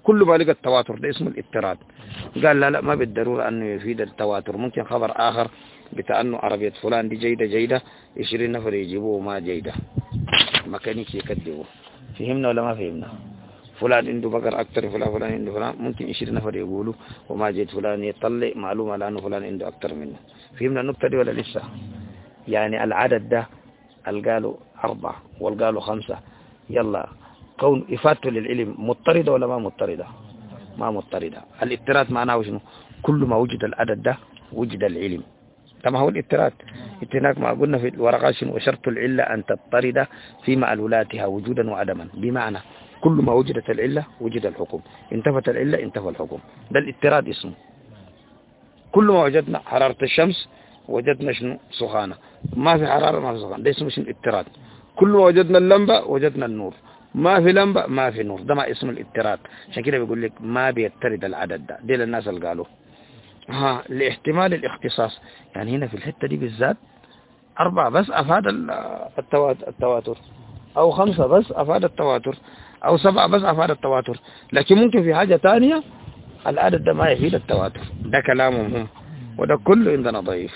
كل ما لقى التواتر ده اسمه الاضطراد. قال لا ما بالضرورة أنه يفيد التواتر، ممكن خبر آخر بتاع أنه عربية فلان دي جيدة 20 نفر يجيبوه ما جيدة، ميكانيكي يكذبوه. فهمنا ولا ما فهمنا؟ فلان عنده بقر أكتر فلان عنده فلان، ممكن 20 نفر يقولوا وما جيد فلان يطلع معلومة لأنه فلان عنده أكتر منه. فهمنا النقطة دي ولا لسه؟ يعني العدد ده قالوا 4 والقالوا 5، يلا كون إفادته للعلم مضطردة ولا ما مضطردة؟ ما مضطردة. الاضطراد معناه شنو؟ كل ما وجد العدد ده وجد العلم. كما هو الاضطراد. هناك ما قلنا في الورقات شنو؟ وشرط العلة أن تضطرد في معلولاتها وجودا وعدما، بمعنى كل ما وجدت العلة وجد الحكم، انتفت العلة انتفى الحكم. ده الاضطراد اسمه. كل ما وجدنا حرارة الشمس وجدنا شنو؟ سخانة، ما في حرارة ما في سخانة، ده اسمه شنو؟ اضطراد. كل ما وجدنا اللمبة وجدنا النور، ما في لمبة ما في نور، ده ما اسمه الاضطراد. عشان كده بيقول لك ما بيضطرد العدد ده، دي للناس اللي قالوا لاحتمال الاختصاص. يعني هنا في الحتة دي بالذات 4 بس أفاد التواتر، أو 5 بس أفاد التواتر، أو 7 بس أفاد التواتر، لكن ممكن في حاجة تانية العدد ده ما يفيد التواتر. ده كلامهم هم، وده كله عندنا ضعيف.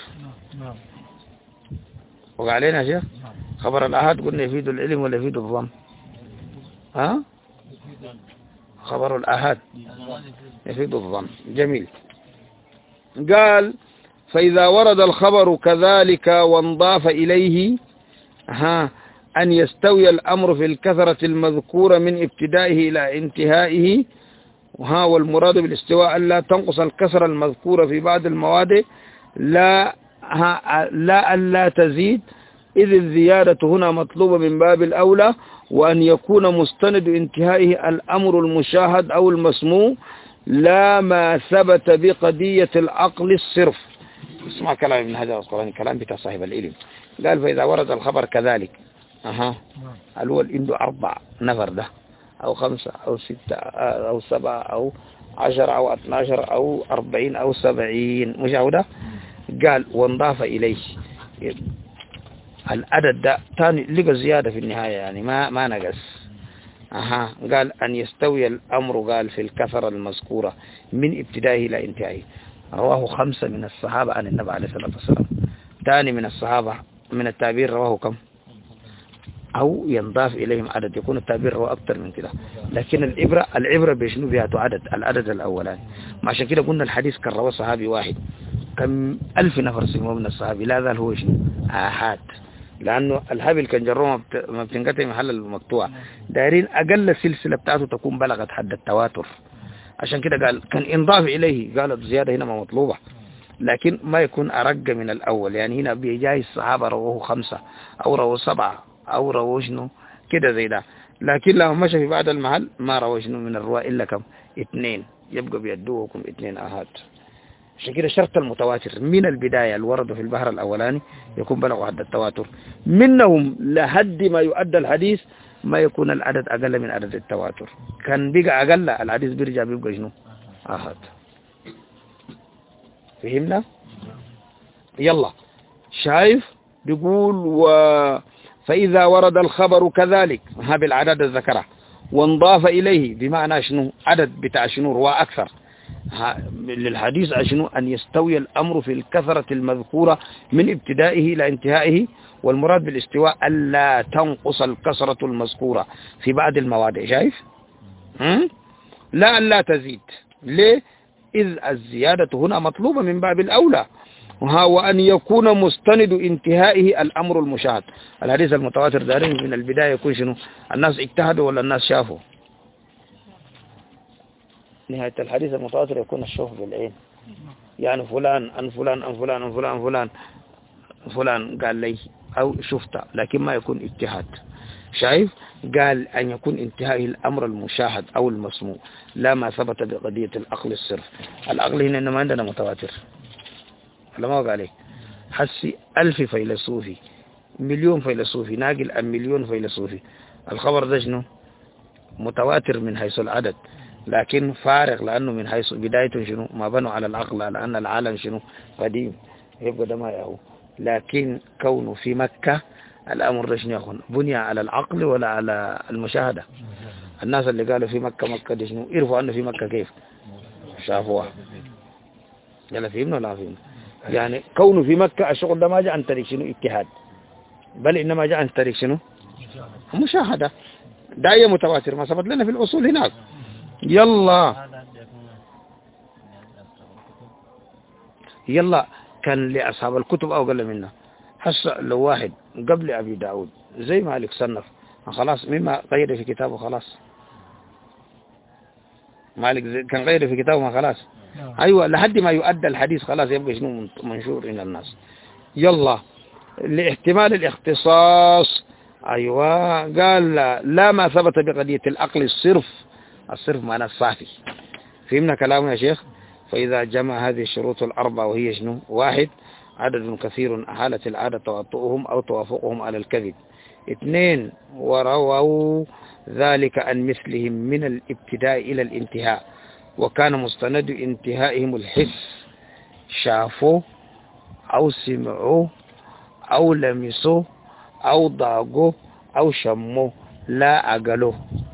وقالينا يا شيخ خبر الأحد قلنا يفيد العلم ولا يفيد الظن؟ خبر الأحد يفيد الظن. جميل. قال فإذا ورد الخبر كذلك وانضاف إليه أن يستوي الأمر في الكثرة المذكورة من ابتدائه إلى انتهائه، والمراد بالاستواء أن لا تنقص الكسرة المذكورة في بعض المواد، لا أن لا تزيد، إذ الزيادة هنا مطلوبة من باب الأولى، وأن يكون مستند انتهائه الأمر المشاهد أو المسموع، لا ما ثبت بقضية العقل الصرف. اسمع كلام ابن حجر العسقلاني، كلام بتاع صاحب العلم. قال فإذا ورد الخبر كذلك الأول عنده 4 نفر ده، أو 5 أو 6 أو 7 أو 10 أو 12 أو 40 أو 70 مشاهدة. قال وانضاف إليه العدد ده تاني لقى زيادة في النهاية، يعني ما نقص. قال أن يستوي الأمر، قال في الكثرة المذكورة من ابتدائه إلى انتهائه. رواه 5 من الصحابة عن النبي عليه الصلاة والسلام. ثاني من الصحابة من التابعين رواه كم؟ أو ينضاف إليهم عدد، يكون التعبير رواه أكثر من كده. لكن العبرة بيشنو بها العدد الأولاني. ما عشان كده قلنا الحديث كان رواه صحابي واحد، كم 1000 نفر سموه من الصحابي، لا ذا هو شنو؟ آحاد. لأنه الهابل كان جروه ما بتنقطع محل المقطوع، دايرين أقل سلسلة بتاعته تكون بلغت حد التواتر. عشان كده قال كان انضاف إليه، قالت زيادة هنا ما مطلوبة، لكن ما يكون أرق من الأول. يعني هنا بيجاي الصحابة رواه 5 أو رواه 7 أو رواه شنو كده زي ده، لكن لو مشى في بعد المحل ما رواه شنو من الرواة إلا كم 2، يبقى بيدوكم 2 آحاد. عشان كده شرط المتواتر من البداية الورد في البحر الأولاني يكون بلغوا حد التواتر، منهم لحد ما يؤدى الحديث ما يكون العدد أقل من عدد التواتر. كان بقى أقل الحديث بيرجع بيبقى شنو آحاد. فهمنا؟ يلا شايف بيقول فإذا ورد الخبر كذلك بالعدد الذكره وانضاف إليه، بمعنى شنو؟ عدد بتاع شنو رواة أكثر للحديث، شنو؟ أن يستوي الأمر في الكثرة المذكورة من ابتدائه إلى انتهائه، والمراد بالاستواء ألا تنقص الكثرة المذكورة في بعض المواد. شايف؟ لا تزيد. ليه؟ إذ الزيادة هنا مطلوبة من باب الأولى، وأن يكون مستند انتهائه الأمر المشاهد. الحديث المتواتر دارين من البداية يكون شنو؟ الناس اجتهدوا ولا الناس شافوا؟ نهاية الحديث المتواتر يكون الشوف بالعين، يعني فلان عن فلان عن فلان عن فلان فلان فلان قال لي أو شفته، لكن ما يكون اجتهاد. شايف؟ قال أن يكون انتهائه الأمر المشاهد أو المسموع، لا ما ثبت بقضية العقل الصرف. العقل هنا إنما عندنا متواتر، لما قال عليه حسي 1000 فيلسوفي، 1,000,000 فيلسوفي ناقل 1,000,000 فيلسوفي، الخبر ده شنو؟ متواتر من حيث العدد، لكن فارغ لأنه من حيث بدايته شنو؟ ما بنوا على العقل، لأن العالم شنو؟ قديم، يبقى ده ما يهو. لكن كونه في مكة الأمر ده شنو يكون؟ بني على العقل ولا على المشاهدة؟ الناس اللي قالوا في مكة دي شنو يعرفوا أنه في مكة كيف شافوها. يلا فهمنا ولا فهمنا؟ يعني كونه في مكة الشغل ده ما جاء عن طريق شنو اجتهاد، بل إنما جاء عن طريق شنو مشاهدة. ده هي متواتر ما ثبت لنا في الأصول هناك. يلا كان لأصحاب الكتب أو قل منها. هسه لو واحد قبل أبي داود زي مالك صنف خلاص مما غير في كتابه خلاص، مالك كان غير في كتابه ما خلاص. أيوة لحد ما يؤدى الحديث خلاص يبقى شنو منشور إلى الناس. يلا لاحتمال الاختصاص. أيوة قال لا ما ثبت بقضية العقل الصرف معناه الصافي. فهمنا كلامه يا شيخ؟ فإذا جمع هذه الشروط الأربعة وهي شنو؟ واحد عدد كثير أحالت العادة توطؤهم أو توافقهم على الكذب. اثنين ورووا ذلك عن مثلهم من الابتداء إلى الانتهاء وكان مستند انتهائهم الحس، شافوا أو سمعوا أو لمسوا أو ضاقوا أو شموا لا أقلوا.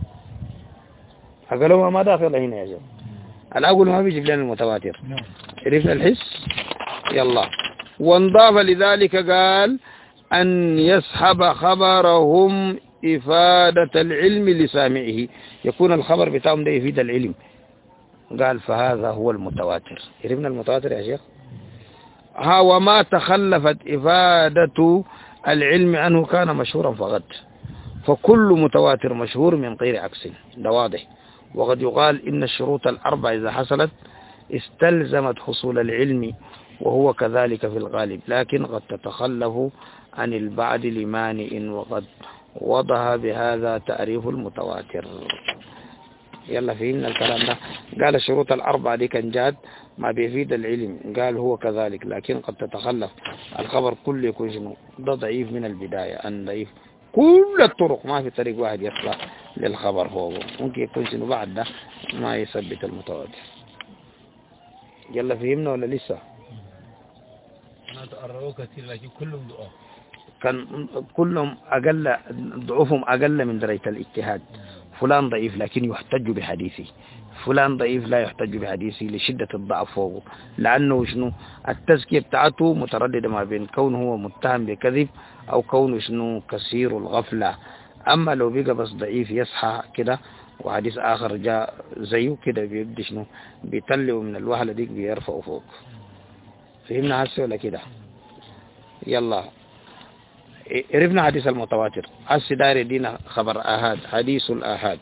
أقلوا ما داخل هنا يا جماعة. الأول ما بيجيب لنا المتواتر. عرفنا الحس. يلا وانضاف لذلك قال أن يسحب خبرهم إفادة العلم لسامعه، يكون الخبر بتاعهم ده يفيد العلم. قال فهذا هو المتواتر. عرفنا المتواتر يا شيخ؟ ها وما تخلفت إفادة العلم عنه كان مشهورا فقط. فكل متواتر مشهور من غير عكس، ده واضح. وقد يقال إن الشروط الأربع إذا حصلت استلزمت حصول العلم وهو كذلك في الغالب، لكن قد تتخلف عن البعض لمانع وقد وضح بهذا تعريف المتواتر. يلا فهمنا الكلام ده. قال الشروط الأربعة دي كان جاد ما بيفيد العلم، قال هو كذلك لكن قد تتخلف. الخبر كله يكون شنو ده ضعيف من البداية، أن ضعيف كل الطرق ما في طريق واحد يطلع للخبر، هو ممكن يكون شنو بعد ده ما يثبت المتواتر. يلا فهمنا ولا لسه؟ أنا تقرأوا كثير لكن كلهم ضعاف. كان كلهم أقل ضعفهم أقل من درجة الاجتهاد. فلان ضعيف لكن يحتج بحديثه، فلان ضعيف لا يحتج بحديثه لشدة الضعف فوقه، لأنه شنو التزكية بتاعته مترددة ما بين كونه هو متهم بكذب أو كونه شنو كثير الغفلة. أما لو بقى بس ضعيف يصحى كده وحديث آخر جاء زيه كده بيبدي شنو بيطلعوا من الوهلة ديك بيرفعوا فوق. فهمنا هسه ولا كده؟ يلا عرفنا حديث المتواتر. هسه داير يدينا خبر آحاد، حديث الآحاد.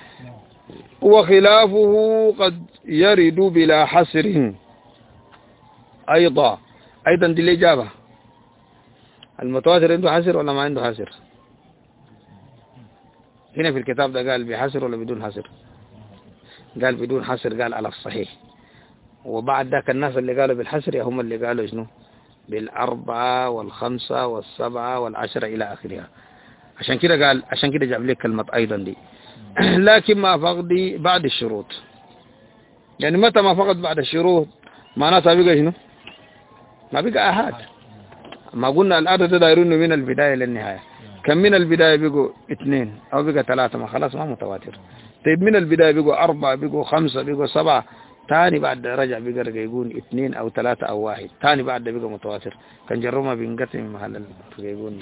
وخلافه قد يرد بلا حصر أيضا دي الإجابة. المتواتر عنده حصر ولا ما عنده حصر؟ هنا في الكتاب ده قال بحصر ولا بدون حصر؟ قال بدون حصر، قال على الصحيح. وبعد ذاك الناس اللي قالوا بالحصر هم اللي قالوا شنو بالأربعة والخمسة والسبعة والعشرة إلى آخرها. عشان كده قال، عشان كده جاب لك كلمة أيضا دي. لكن ما فقد بعد الشروط، يعني متى ما فقد بعد الشروط معناتها بقى شنو؟ ما بقى آحاد. ما قلنا العدد دايرون من البداية للنهاية. كم من البداية بقوا 2 أو بقى 3 ما خلاص ما متواتر. طيب من البداية بقوا 4 بقوا 5 بقوا 7، تاني بعد رجع بقى يقول 2 أو 3 أو 1، تاني بعد بقى متواتر. كان جرما بينقسم محل يقول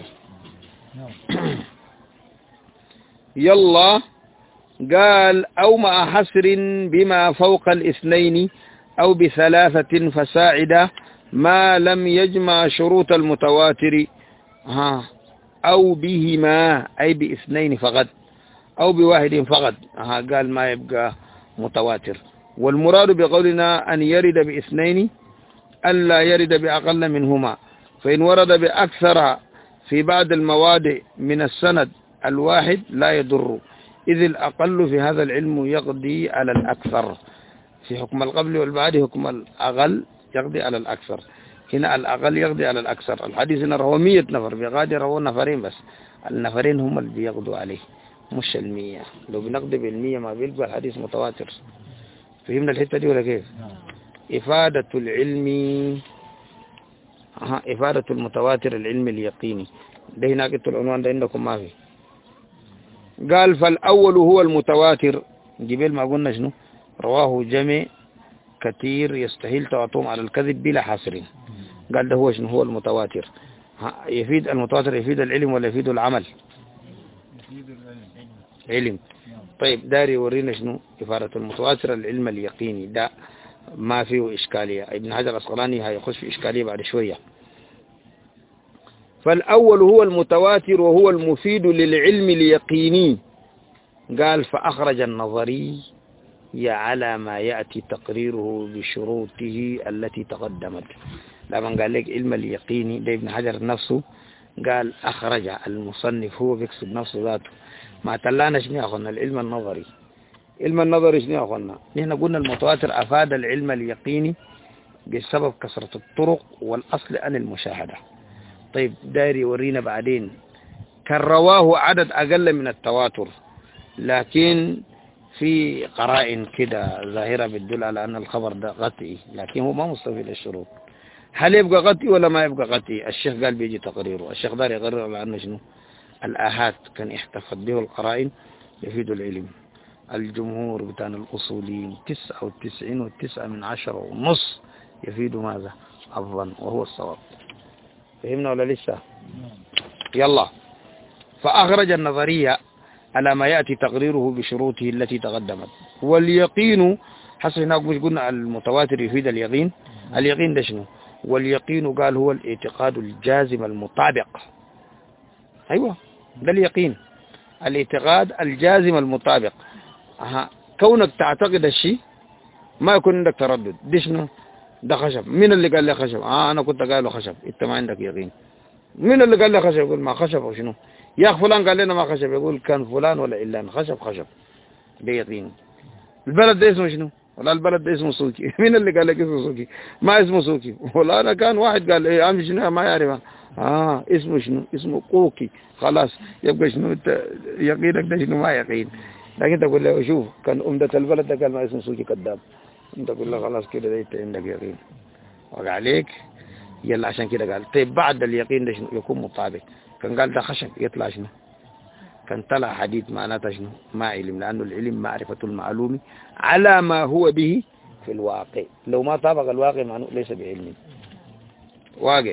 يلا قال أو مع حصر بما فوق 2 أو ب3 فساعدة ما لم يجمع شروط المتواتر، أو بهما أي ب2 فقط أو ب1 فقط، قال ما يبقى متواتر. والمراد بقولنا أن يرد ب2 ألا يرد بأقل منهما، فإن ورد بأكثر في بعض المواد من السند الواحد لا يضر، إذ الأقل في هذا العلم يقضي على الأكثر. في حكم القبل والبعد حكم الأقل يقضي على الأكثر. هنا الأقل يقضي على الأكثر. الحديث هنا رواه 100 نفر، بغادي رواه 2 نفرين بس، النفرين هم اللي بيقضوا عليه مش 100. لو بنقضي 100 ما بيلقى الحديث متواتر. فهمنا الحتة دي ولا كيف؟ إفادة العلم، إفادة المتواتر العلم اليقيني. ده هناك العنوان ده عندكم ما في. قال فالأول هو المتواتر، جبال ما قلنا شنو؟ رواه جمع كثير يستحيل تواتهم على الكذب بلا حصر. قال ده هو شنو؟ هو المتواتر. يفيد المتواتر يفيد العلم ولا يفيد العمل؟ يفيد علم. طيب داري يورينا شنو إفادة المتواتر؟ العلم اليقيني ده ما فيه إشكالية. ابن حجر العسقلاني هيخش في إشكالية بعد شوية. فالأول هو المتواتر وهو المفيد للعلم اليقيني. قال فأخرج النظري على ما يأتي تقريره بشروطه التي تقدمت. لما قال لك علم اليقيني ده ابن حجر نفسه قال أخرج المصنف، هو بيقصد نفسه ذاته. ما تلانا شنو يا أخوانا العلم النظري؟ علم النظري شنو يا أخوانا؟ نحن قلنا المتواتر أفاد العلم اليقيني بسبب كثرة الطرق والأصل عن المشاهدة. طيب دايري يورينا بعدين كان رواه عدد أقل من التواتر، لكن في قرائن كده ظاهرة بتدل على أن الخبر ده قطعي، لكن هو ما مستوفي للشروط. هل يبقى قطعي ولا ما يبقى قطعي؟ الشيخ قال بيجي تقريره. الشيخ دار يقرر على أنه شنو؟ الآحاد كان احتفظ به القرائن يفيد العلم. الجمهور بتاع الأصوليين 99.9 يفيد ماذا؟ الظن، وهو الصواب. فهمنا ولا لسه؟ يلا. فأخرج النظرية على ما يأتي تقريره بشروطه التي تقدمت. واليقين حسب هناك مش قلنا المتواتر يفيد اليقين؟ اليقين ده شنو؟ واليقين قال هو الاعتقاد الجازم المطابق. أيوة ده اليقين، الاعتقاد الجازم المطابق. كونك تعتقد الشيء ما يكون عندك تردد. دي شنو؟ ده خشب. مين اللي قال لي خشب؟ أنا كنت قال له خشب. أنت ما عندك يقين. مين اللي قال لي خشب؟ يقول ما خشب أو شنو؟ يا أخي فلان قال لنا ما خشب، يقول كان فلان ولا إلان خشب. ده يقين. البلد ده اسمه شنو؟ ولا البلد ده اسمه سوكي. مين اللي قال لك اسمه سوكي؟ ما اسمه سوكي. ولا أنا كان واحد قال إيه أمشي شنو ما يعرف. اسمه شنو؟ اسمه قوكي. خلاص يبقى شنو يقينك ده شنو؟ ما يقين. لكن تقول له شوف كان أمدة البلد ده قال ما اسمه سوكي كذاب. انت تقول له خلاص كده ده انت عندك يقين. وقع عليك. يلا عشان كده قال طيب بعد اليقين ده شنو؟ يكون مطابق. كان قال ده خشب يطلع شنو؟ كان طلع حديث معناته شنو؟ ما علم، لأنه العلم معرفة المعلوم على ما هو به في الواقع. لو ما طابق الواقع معناه ليس بعلم واقع.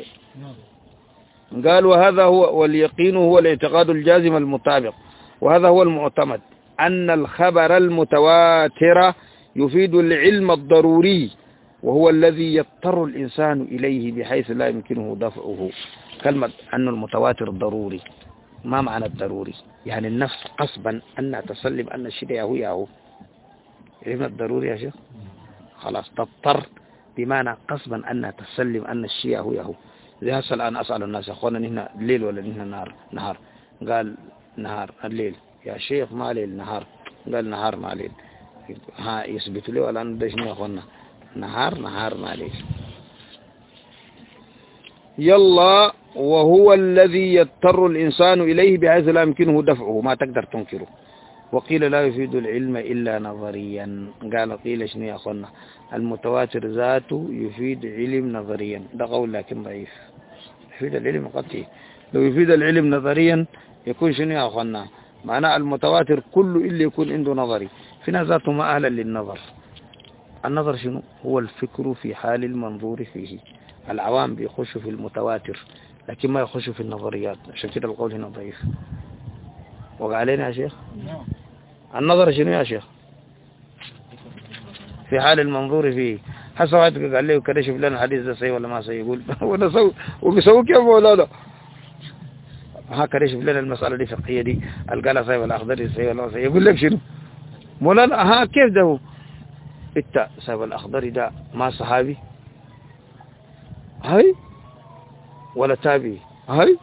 قال وهذا هو واليقين هو الاعتقاد الجازم المطابق، وهذا هو المعتمد أن الخبر المتواتر يفيد العلم الضروري، وهو الذي يضطر الإنسان إليه بحيث لا يمكنه دفعه. كلمة أن المتواتر ضروري، ما معنى الضروري؟ يعني النفس قصبا أن تسلم أن الشيء يهو علم الضروري يا شيخ. خلاص تضطر بمعنى قصبا أن تسلم أن الشيء يهو. زي هسه الآن أسأل الناس أخوانا نحن ليل ولا نحن نهار؟ قال نهار. الليل يا شيخ ما ليل نهار. قال نهار ما ليل. يثبت لي ولا أنا شنو يا أخوانا؟ نهار ما ليل. يلا وهو الذي يضطر الإنسان إليه بحيث لا يمكنه دفعه، ما تقدر تنكره. وقيل لا يفيد العلم إلا نظريا. قال قيل شنو يا أخوانا؟ المتواتر ذاته يفيد علم نظريا. ده قول لكن ضعيف. يفيد العلم قطعي. لو يفيد العلم نظريا يكون شنو يا أخوانا؟ معناه المتواتر كله إلا يكون عنده نظري. في ناس ذاته ما أهلا للنظر. النظر شنو؟ هو الفكر في حال المنظور فيه. العوام بيخشوا في المتواتر لكن ما يخشوا في النظريات، عشان كده القول هنا ضعيف. وقع علينا يا شيخ؟ النظر شنو يا شيخ؟ في حال المنظور فيه. حسب واحد قال لي وكرشف لنا الحديث ده صحيح ولا ما صحيح؟ يقول وانا سوي وبيسوي كيف ولا لا؟ كرشف لنا المسألة دي فقهية دي قالها صحيح ولا أخضر صحيح ولا صحيح؟ يقول لك شنو؟ مولانا كيف ده هو؟ انت صاحب الأخضر ده ما صحابي هاي ولا تابعي هاي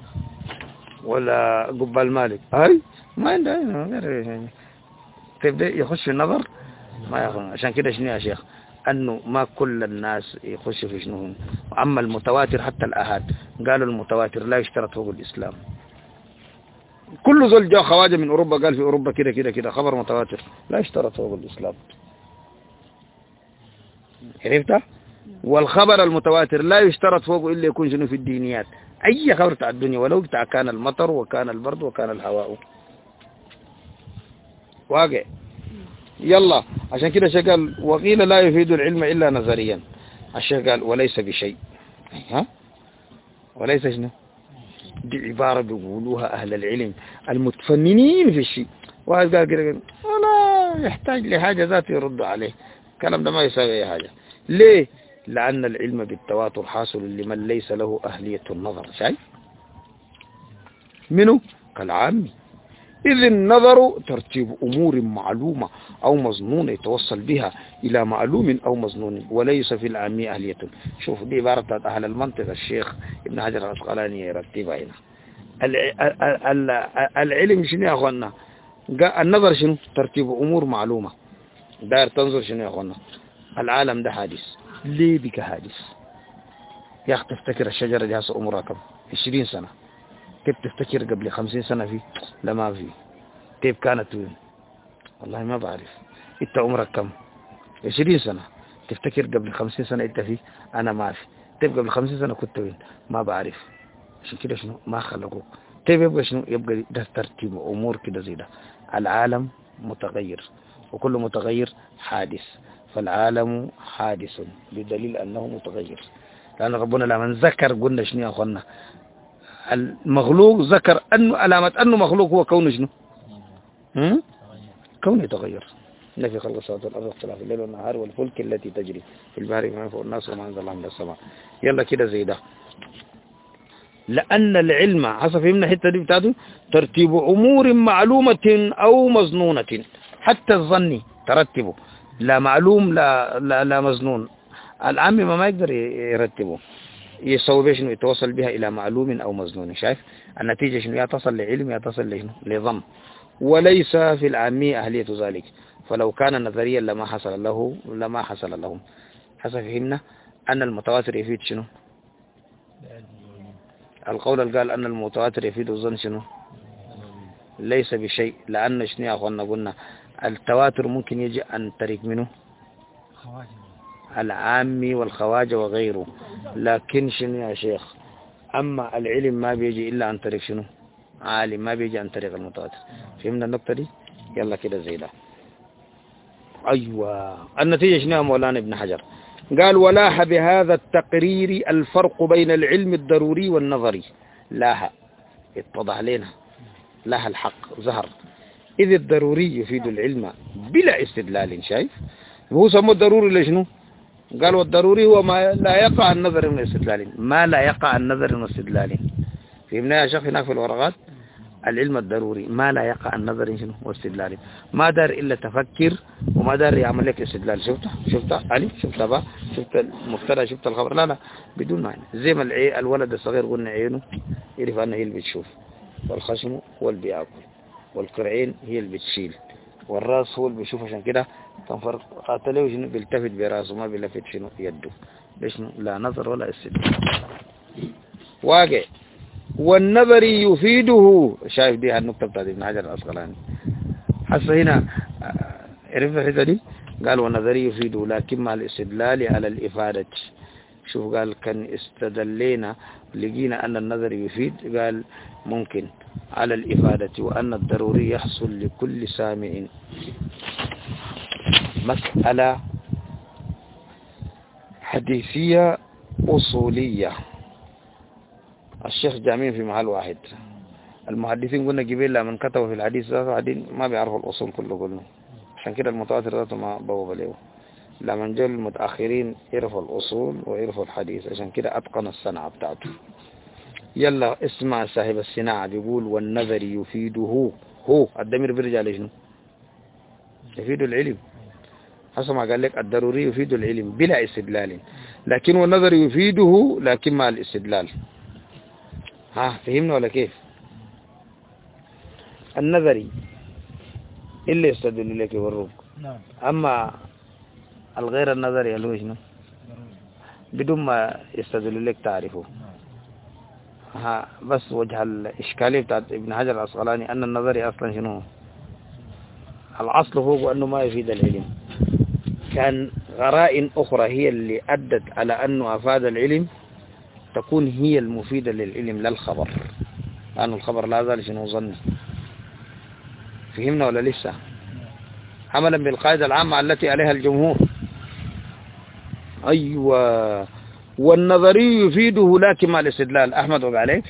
ولا قبال مالك هاي ما عنده غير. تبدأ يخش في النظر ما يخش. عشان كده شنو يا شيخ؟ أنه ما كل الناس يخش في شنو. أما المتواتر حتى الآحاد قالوا المتواتر لا يشترط فوق الإسلام. كل زول جاء خواجة من أوروبا قال في أوروبا كده كده كده خبر متواتر لا يشترط فوق الإسلام. عرفتها؟ والخبر المتواتر لا يشترط فوقه إلا يكون شنو في الدينيات. أي خبر بتاع الدنيا ولو بتاع كان المطر وكان البرد وكان الهواء. واقع. يلا عشان كده شغال وقيل لا يفيد العلم إلا نظريا. الشغال وليس بشيء. ها وليس شنو؟ دي عبارة بيقولوها أهل العلم المتفننين في الشيء. واحد قال كده ولا يحتاج لحاجة ذات يرد عليه. الكلام ده ما يساوي أي حاجة. ليه؟ لأن العلم بالتواتر حاصل لمن ليس له أهلية النظر. شايف منه كالعامي. إذ النظر ترتيب أمور معلومة أو مظنونة يتوصل بها إلى معلوم أو مظنون، وليس في العامي أهلية. شوف دي عبارة بتاعت أهل المنطق الشيخ ابن حجر العسقلاني يرتبها هنا. العلم شنو يا أخوانا؟ النظر شنو؟ ترتيب أمور معلومة. داير تنظر شنو يا أخوانا؟ العالم ده حادث. ليه بك حادث؟ يا أخي تفتكر الشجرة دي هسه عمرها كم؟ 20 سنة. كيف تفتكر قبل 50 سنة فيه؟ لا ما فيه. كيف كانت وين؟ والله ما بعرف. انت عمرك كم؟ 20 سنة. تفتكر قبل 50 سنة انت فيه؟ انا ما في. طيب قبل 50 سنة كنت وين؟ ما بعرف. عشان كده شنو؟ ما خلقوك. طيب يبقى شنو؟ يبقى ده ترتيب امور كده زي ده. العالم متغير وكل متغير حادث، فالعالم حادث بدليل انه متغير. لان ربنا لما ذكر قلنا شنو يا اخوانا؟ المخلوق ذكر انه علامة انه مخلوق هو كونه شنو؟ كونه يتغير. إن في خلق السماوات والأرض واختلاف الليل والنهار والفلك التي تجري في البحر بما ينفع الناس وما أنزل الله من السماء. يلا كده زي ده. لأن العلم حسب فهمنا الحتة دي بتاعته ترتيب أمور معلومة أو مظنونة. حتى الظني ترتبه، لا معلوم لا مظنون. العام ما يقدر يرتبه، يسوي بيه شنو؟ يتوصل بها إلى معلوم أو مظنون. شايف النتيجة شنو؟ يتصل لعلم يتصل لظن، وليس في العامية أهلية ذلك. فلو كان نظريا لما حصل لهم. حسب فهمنا أن المتواتر يفيد شنو؟ القول اللي قال أن المتواتر يفيد الظن شنو؟ ليس بشيء. لأن شنو يا أخوانا قلنا التواتر ممكن يجي عن طريق منه العامي والخواجة وغيره، لكن شنو يا شيخ؟ أما العلم ما بيجي إلا عن طريق شنو؟ عالم، ما بيجي عن طريق المتواتر. فهمنا النقطة دي؟ يلا كده زي ده. أيوة النتيجة شنو يا مولانا ابن حجر؟ قال ولاح بهذا التقرير الفرق بين العلم الضروري والنظري. لاح اتضح لنا، لاح الحق ظهر. إذ الضروري يفيد العلم بلا استدلال. شايف؟ وهو سموه الضروري لشنو؟ قال والضروري هو ما لا يقع النظر من استدلال. ما لا يقع النظر من استدلال. فهمنا يا شيخ هناك في الورقات؟ العلم الضروري ما لا يقع النظر شنو واستدلال. ما دار إلا تفكر وما دار يعمل لك استدلال. شفت علي؟ شفت بقى؟ شفت المبتدا؟ شفت الخبر؟ لا بدون معنى. زي ما الولد الصغير قلنا عينه يعرف أنه هي اللي بتشوف، والخشم هو اللي بيأكل، والقرعين هي اللي بتشيل، والراس هو اللي بيشوف. عشان كده تنفر قاتله شنو؟ بيلتفت براسه ما بيلفت شنو يده. ليش؟ لا نظر ولا استدلال. واقع. والنظري يفيده. شايف دي النقطة بتاعت ابن حجر العسقلاني. حتى هنا عرفت الحتة دي؟ قال والنظري يفيده لكن مع الاستدلال على الإفادة. شوف قال كان استدلينا لقينا أن النظر يفيد، قال ممكن على الإفادة وأن الضروري يحصل لكل سامع. مسألة حديثية أصولية. الشيخ جامعين في محل واحد. المحدثين قلنا جبال لمن كتبوا في الحديث ذاته عدين ما بيعرفوا الأصول كله قلنا. عشان كده المتواتر ذاته ما بوب له. لمن جاء المتأخرين يعرفوا الأصول ويعرفوا الحديث. عشان كده أتقن الصنعة بتاعته. يلا اسمع صاحب الصناعة بيقول والنظر يفيده. هو الضمير بيرجع لشنو؟ يفيد العلم. حسب ما قال لك الضروري يفيد العلم بلا استدلال، لكن والنظر يفيده لكن مع الاستدلال. ها فهمنا ولا كيف؟ النظري اللي يستدل لك يوروك. أما الغير النظري اللي هو شنو؟ بدون ما يستدل لك تعرفه. ها بس وجه الإشكالية بتاعت ابن حجر العسقلاني أن النظري أصلا شنو؟ الأصل هو أنه ما يفيد العلم. كان غرائن أخرى هي اللي أدت على أنه أفاد العلم تكون هي المفيدة للعلم لا الخبر، لأن الخبر لا زال شنو ظني. فهمنا ولا لسه؟ عملا بالقاعدة العامة التي عليها الجمهور. أيوة. والنظري يفيده لكن مع الاستدلال. أحمد وقع عليك.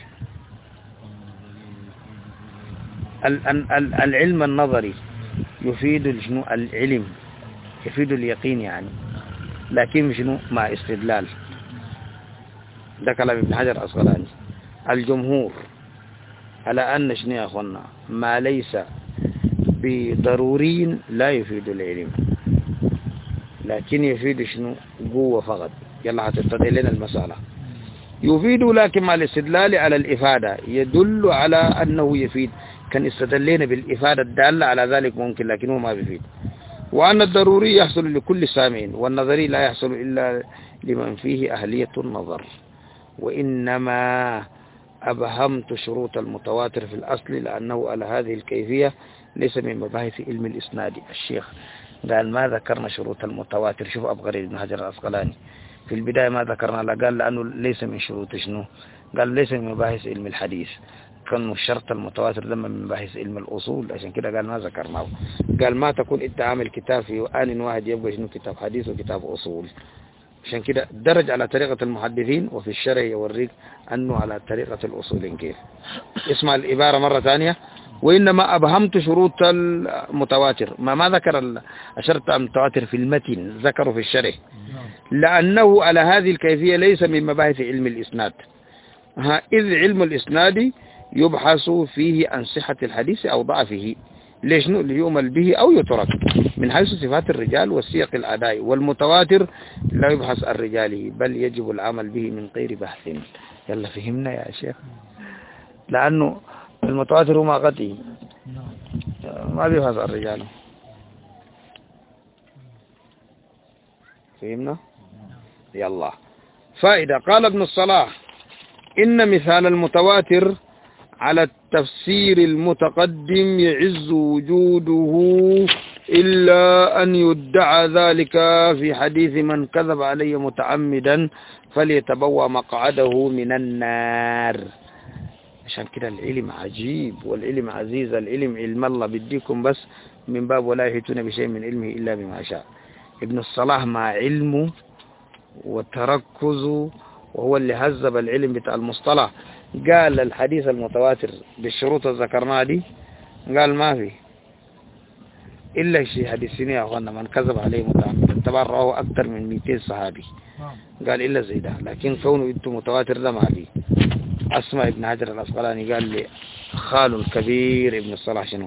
العلم النظري يفيد شنو؟ العلم يفيد اليقين يعني، لكن شنو؟ مع استدلال. ده كلام ابن حجر العسقلاني. الجمهور على أن شنو يا أخوانا ما ليس بضروري لا يفيد العلم، لكن يفيد شنو؟ قوة فقط. يلا هتستدل لنا المسألة. يفيد لكن مع الاستدلال على الإفادة، يدل على أنه يفيد. كان استدلنا بالإفادة الدالة على ذلك ممكن، لكنه ما بيفيد. وأن الضروري يحصل لكل سامع، والنظري لا يحصل إلا لمن فيه أهلية النظر. وإنما أبهمت شروط المتواتر في الأصل لأنه على هذه الكيفية ليس من مباحث علم الإسناد. الشيخ قال ما ذكرنا شروط المتواتر. شوف أبغري ابن حجر العسقلاني في البداية ما ذكرنا لا، قال لأنه ليس من شروط شنو؟ قال ليس من مباحث علم الحديث. كان الشرط المتواتر لما من مباحث علم الأصول، عشان كده قال ما ذكرناه. قال ما تكون انت عامل كتاب في آن واحد يبقى شنو؟ كتاب حديث وكتاب أصول. عشان كده درج على طريقة المحدثين، وفي الشرع يوريك أنه على طريقة الأصولين كيف. اسمع العبارة مرة ثانية. وإنما أبهمت شروط المتواتر، ما ذكر الشرط المتواتر في المتن، ذكره في الشرع، لأنه على هذه الكيفية ليس من مباحث علم الإسناد. إذ علم الإسناد يبحث فيه عن صحة الحديث أو ضعفه، ليش ليؤمل به أو يترك من حيث صفات الرجال والسياق الأداء. والمتواتر لا يبحث عن رجاله بل يجب العمل به من غير بحث. يلا فهمنا يا شيخ. لأنه المتواتر هو ما قطعي، ما بيبحث عن رجاله. فهمنا؟ يلا. فائدة. قال ابن الصلاح إن مثال المتواتر على التفسير المتقدم يعز وجوده إلا أن يدعى ذلك في حديث من كذب علي متعمدا فليتبوأ مقعده من النار. عشان كده العلم عجيب والعلم عزيز. العلم علم الله بديكم بس من باب ولا يحيطون بشيء من علمه إلا بما شاء. ابن الصلاح مع علمه وتركزه، وهو اللي هذب العلم بتاع المصطلح، قال الحديث المتواتر بالشروط اللي ذكرناها دي، قال ما في إلا شيء حديثين يا أخوانا من كذب عليه متعمدا طبعا رواه أكثر من 200 صحابي، قال إلا زي ده. لكن كونه أنتم متواتر ده ما في. أسمع ابن حجر العسقلاني قال لي خال الكبير ابن الصلاح شنو.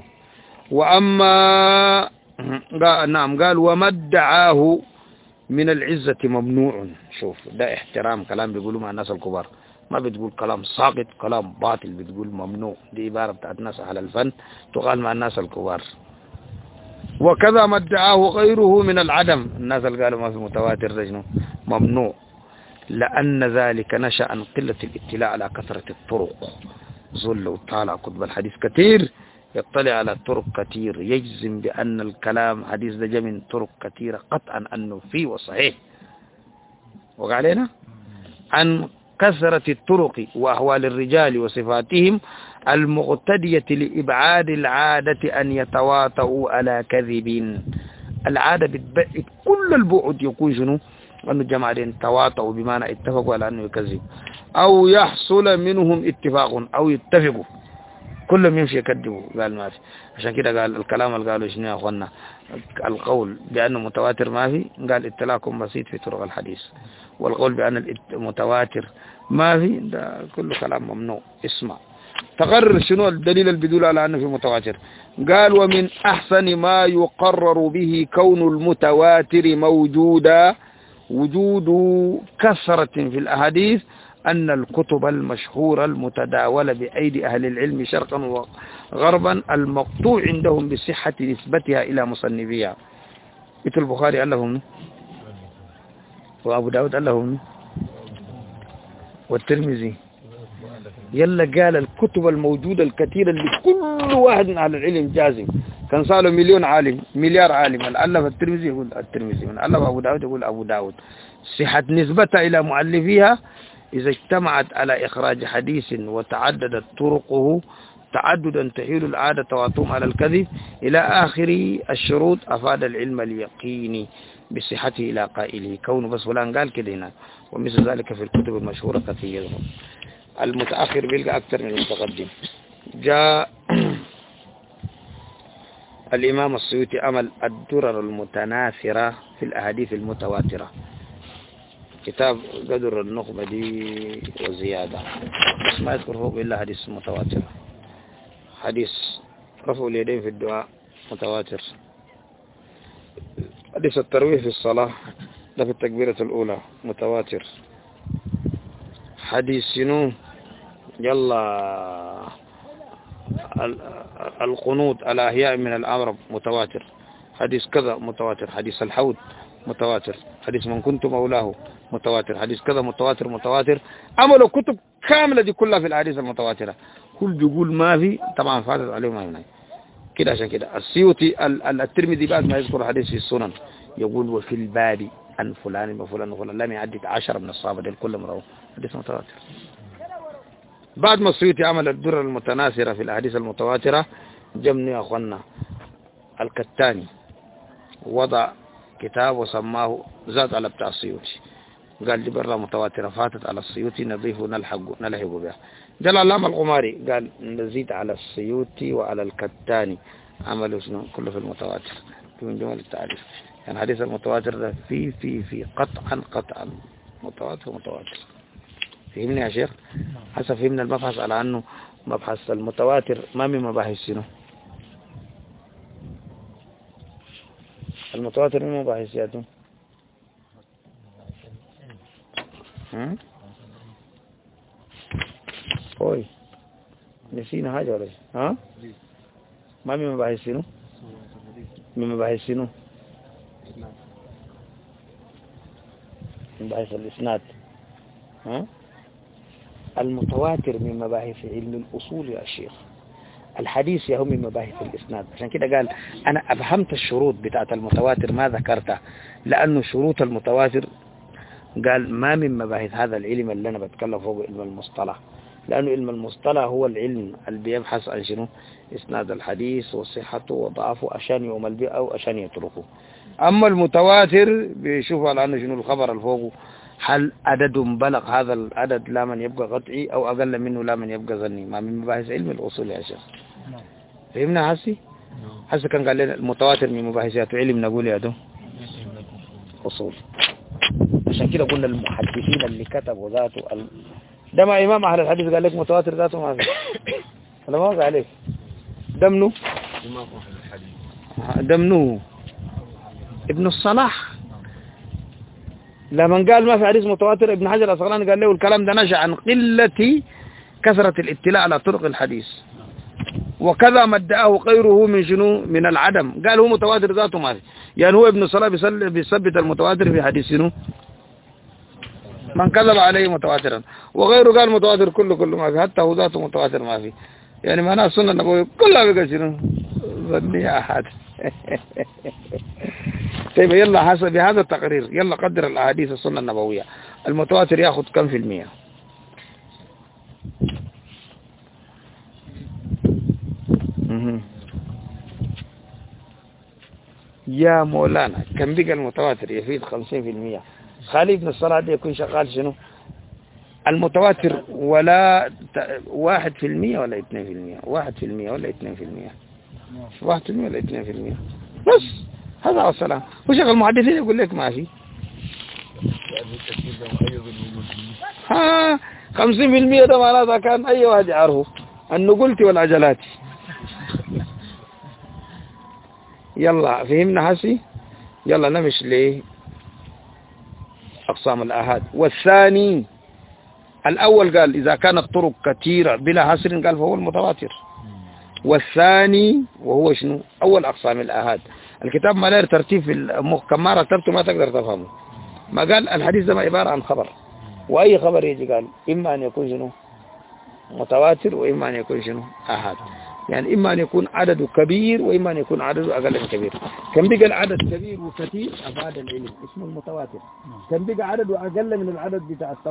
وأما نعم قال وما ادعاه من العزة ممنوع. شوف ده احترام كلام بيقولوا مع الناس الكبار، ما بتقول كلام ساقط كلام باطل، بتقول ممنوع. دي عبارة بتاعت ناس على الفن تقال مع الناس الكبار. وكذا ما ادعاه غيره من العدم. الناس اللي قالوا ما في متواتر ده شنو ممنوع، لأن ذلك نشأ عن قلة الاطلاع على كثرة الطرق. ظل وطالع كتب الحديث كثير، يطلع على طرق كثير، يجزم بأن الكلام حديث ده من طرق كثيرة قطعا أنه فيه وصحيح. وقع علينا عن كثرة الطرق وأحوال الرجال وصفاتهم المقتدية لإبعاد العادة أن يتواطؤوا على كذب. العادة بتبعد كل البعد يكون شنو أن الجماعة تواطؤوا بمعنى اتفقوا على أنه يكذب، أو يحصل منهم اتفاق أو يتفقوا كلهم يمشي يكذبوا. قال ما في. عشان كده قال الكلام اللي قالوا شنو يا أخوانا القول بأنه متواتر ما في، قال اطلاعكم بسيط في طرق الحديث، والقول بأن المتواتر ما في ده كله كلام ممنوع. اسمع تقرر شنو الدليل اللي بيدل على أنه في متواتر. قال ومن أحسن ما يقرر به كون المتواتر موجودا وجود كثرة في الأحاديث أن الكتب المشهورة المتداولة بأيدي أهل العلم شرقا وغربا المقطوع عندهم بصحة نسبتها إلى مصنفيها، مثل البخاري قال لهم، وأبو داود قال لهم، والترمذي. يلا قال الكتب الموجودة الكثيرة اللي كل واحد من أهل العلم جازم. كان صار مليون عالم مليار عالم، من ألف الترمذي يقول الترمذي، من ألف أبو داود يقول أبو داود. صحة نسبتها إلى مؤلفيها إذا اجتمعت على إخراج حديث وتعددت طرقه تعددا تحيل العادة تواتم على الكذب إلى آخر الشروط أفاد العلم اليقيني بصحته إلى قائله كونه بس فلان قال كده هنا. ومثل ذلك في الكتب المشهورة كثيرا. المتأخر بيلقى أكثر من المتقدم. جاء الإمام السيوطي عمل الدرر المتناثرة في الأحاديث المتواترة، كتاب قدر النخبة دي وزيادة، بس ما يذكر فوق إلا حديث متواتر. حديث رفع اليدين في الدعاء متواتر، حديث الترويح في الصلاة ده في التكبيرة الأولى متواتر، حديث شنو يلا القنوط على أحياء من الأمر متواتر، حديث كذا متواتر، حديث الحوض متواتر، حديث من كنت مولاه متواتر، حديث كذا متواتر. عملوا كتب كاملة دي كلها في الأحاديث المتواترة، كل بيقول ما في طبعا فاتت عليه ما هنا كده. عشان كده السيوطي الترمذي بعد ما يذكر حديث في السنن يقول وفي الباب عن فلان وفلان وفلان لم يعدد 10 من الصحابة دول كلهم رووا حديث متواتر. بعد ما السيوطي عمل الدرر المتناثرة في الأحاديث المتواترة، جمني يا أخوانا الكتاني وضع كتاب وسماه زاد على بتاع السيوطي، قال دي برا متواترة فاتت على السيوطي نضيف نلحق بها. جل العلامة القماري قال نزيد على السيوطي وعلى الكتاني عملوا شنو كله في المتواتر من جمل التعريف. يعني حديث المتواتر ده في قطعا متواتر. فهمني يا شيخ؟ حسب فهمنا المبحث على أنه مبحث المتواتر ما من مباحث شنو المتواتر من مباحثياته اوي نسينا حاجة ولا ها ما من مباحث شنو من مباحث شنو من مباحث الإسناد. ها المتواتر من مباحث علم الأصول يا شيخ، الحديث يهم من مباحث الإسناد. عشان كده قال أنا أفهمت الشروط بتاعت المتواتر ما ذكرتها، لأنه شروط المتواتر قال ما من مباحث هذا العلم اللي أنا بتكلم فوق علم المصطلح، لأنه علم المصطلح هو العلم اللي بيبحث عن شنو إسناد الحديث وصحته وضعفه عشان يؤمل به أو عشان يتركه. أما المتواتر بيشوفوا على أنه شنو الخبر الفوق هل عدد بلغ هذا العدد لا من يبقى قطعي أو أقل منه لا من يبقى ظني، ما من مباحث علم الأصول يا شيخ. فهمنا حسي؟ حسي كان قال لنا المتواتر من مباحثات علم نقول يا دو أصول. عشان كده قلنا المحدثين اللي كتبوا ذاته ده مع إمام أهل الحديث قال لك متواتر ذاته ما في ولا ما وقع عليك دمنه ابن الصلاح لما قال ما في حديث متواتر ابن حجر العسقلاني قال له الكلام ده نشأ عن قلة كثرة الاطلاع على طرق الحديث، وكذا ما ادعاه غيره من شنو من العدم، قال هو متواتر ذاته ما في. يعني هو ابن الصلاح بيثبت المتواتر في حديث شنو من كذب عليه متواترا، وغيره قال متواتر كله ما في، حتى هو ذاته متواتر ما في. يعني معناه السنة النبوية كلها بقى شنو ظنية أحد. طيب يلا حسب هذا التقرير يلا قدر الأحاديث السنة النبوية المتواتر ياخذ كم في المية؟ يا مولانا كم بقى المتواتر يفيد 50%. خالي بن الصلاة يكون شغال شنو المتواتر ولا 1% ولا 2%، 1% ولا 2%، 1% ولا 2%، بس هذا هو السلام. وشغل المحدثين يقول لك ما في 50% ده معناتها كان أي واحد يعرفه النقلتي والعجلات. يلا فهمنا حسي. يلا نمش ليه أقسام الآحاد. والثاني الأول قال إذا كانت طرق كثيرة بلا حصر قال فهو المتواتر. والثاني وهو شنو أول أقسام الآحاد. الكتاب ما له ترتيب في المخ، كم ما رتبته ما تقدر تفهمه. ما قال الحديث ده عبارة عن خبر، وأي خبر يجي قال إما أن يكون شنو متواتر وإما أن يكون شنو آحاد. يعني إما أن يكون عدد كبير وإما أن يكون عدد أقل من كبير. كم بقى العدد كبير وكثير أفاد العلم اسمه المتواتر، كم بقى عدد أقل من العدد بتاع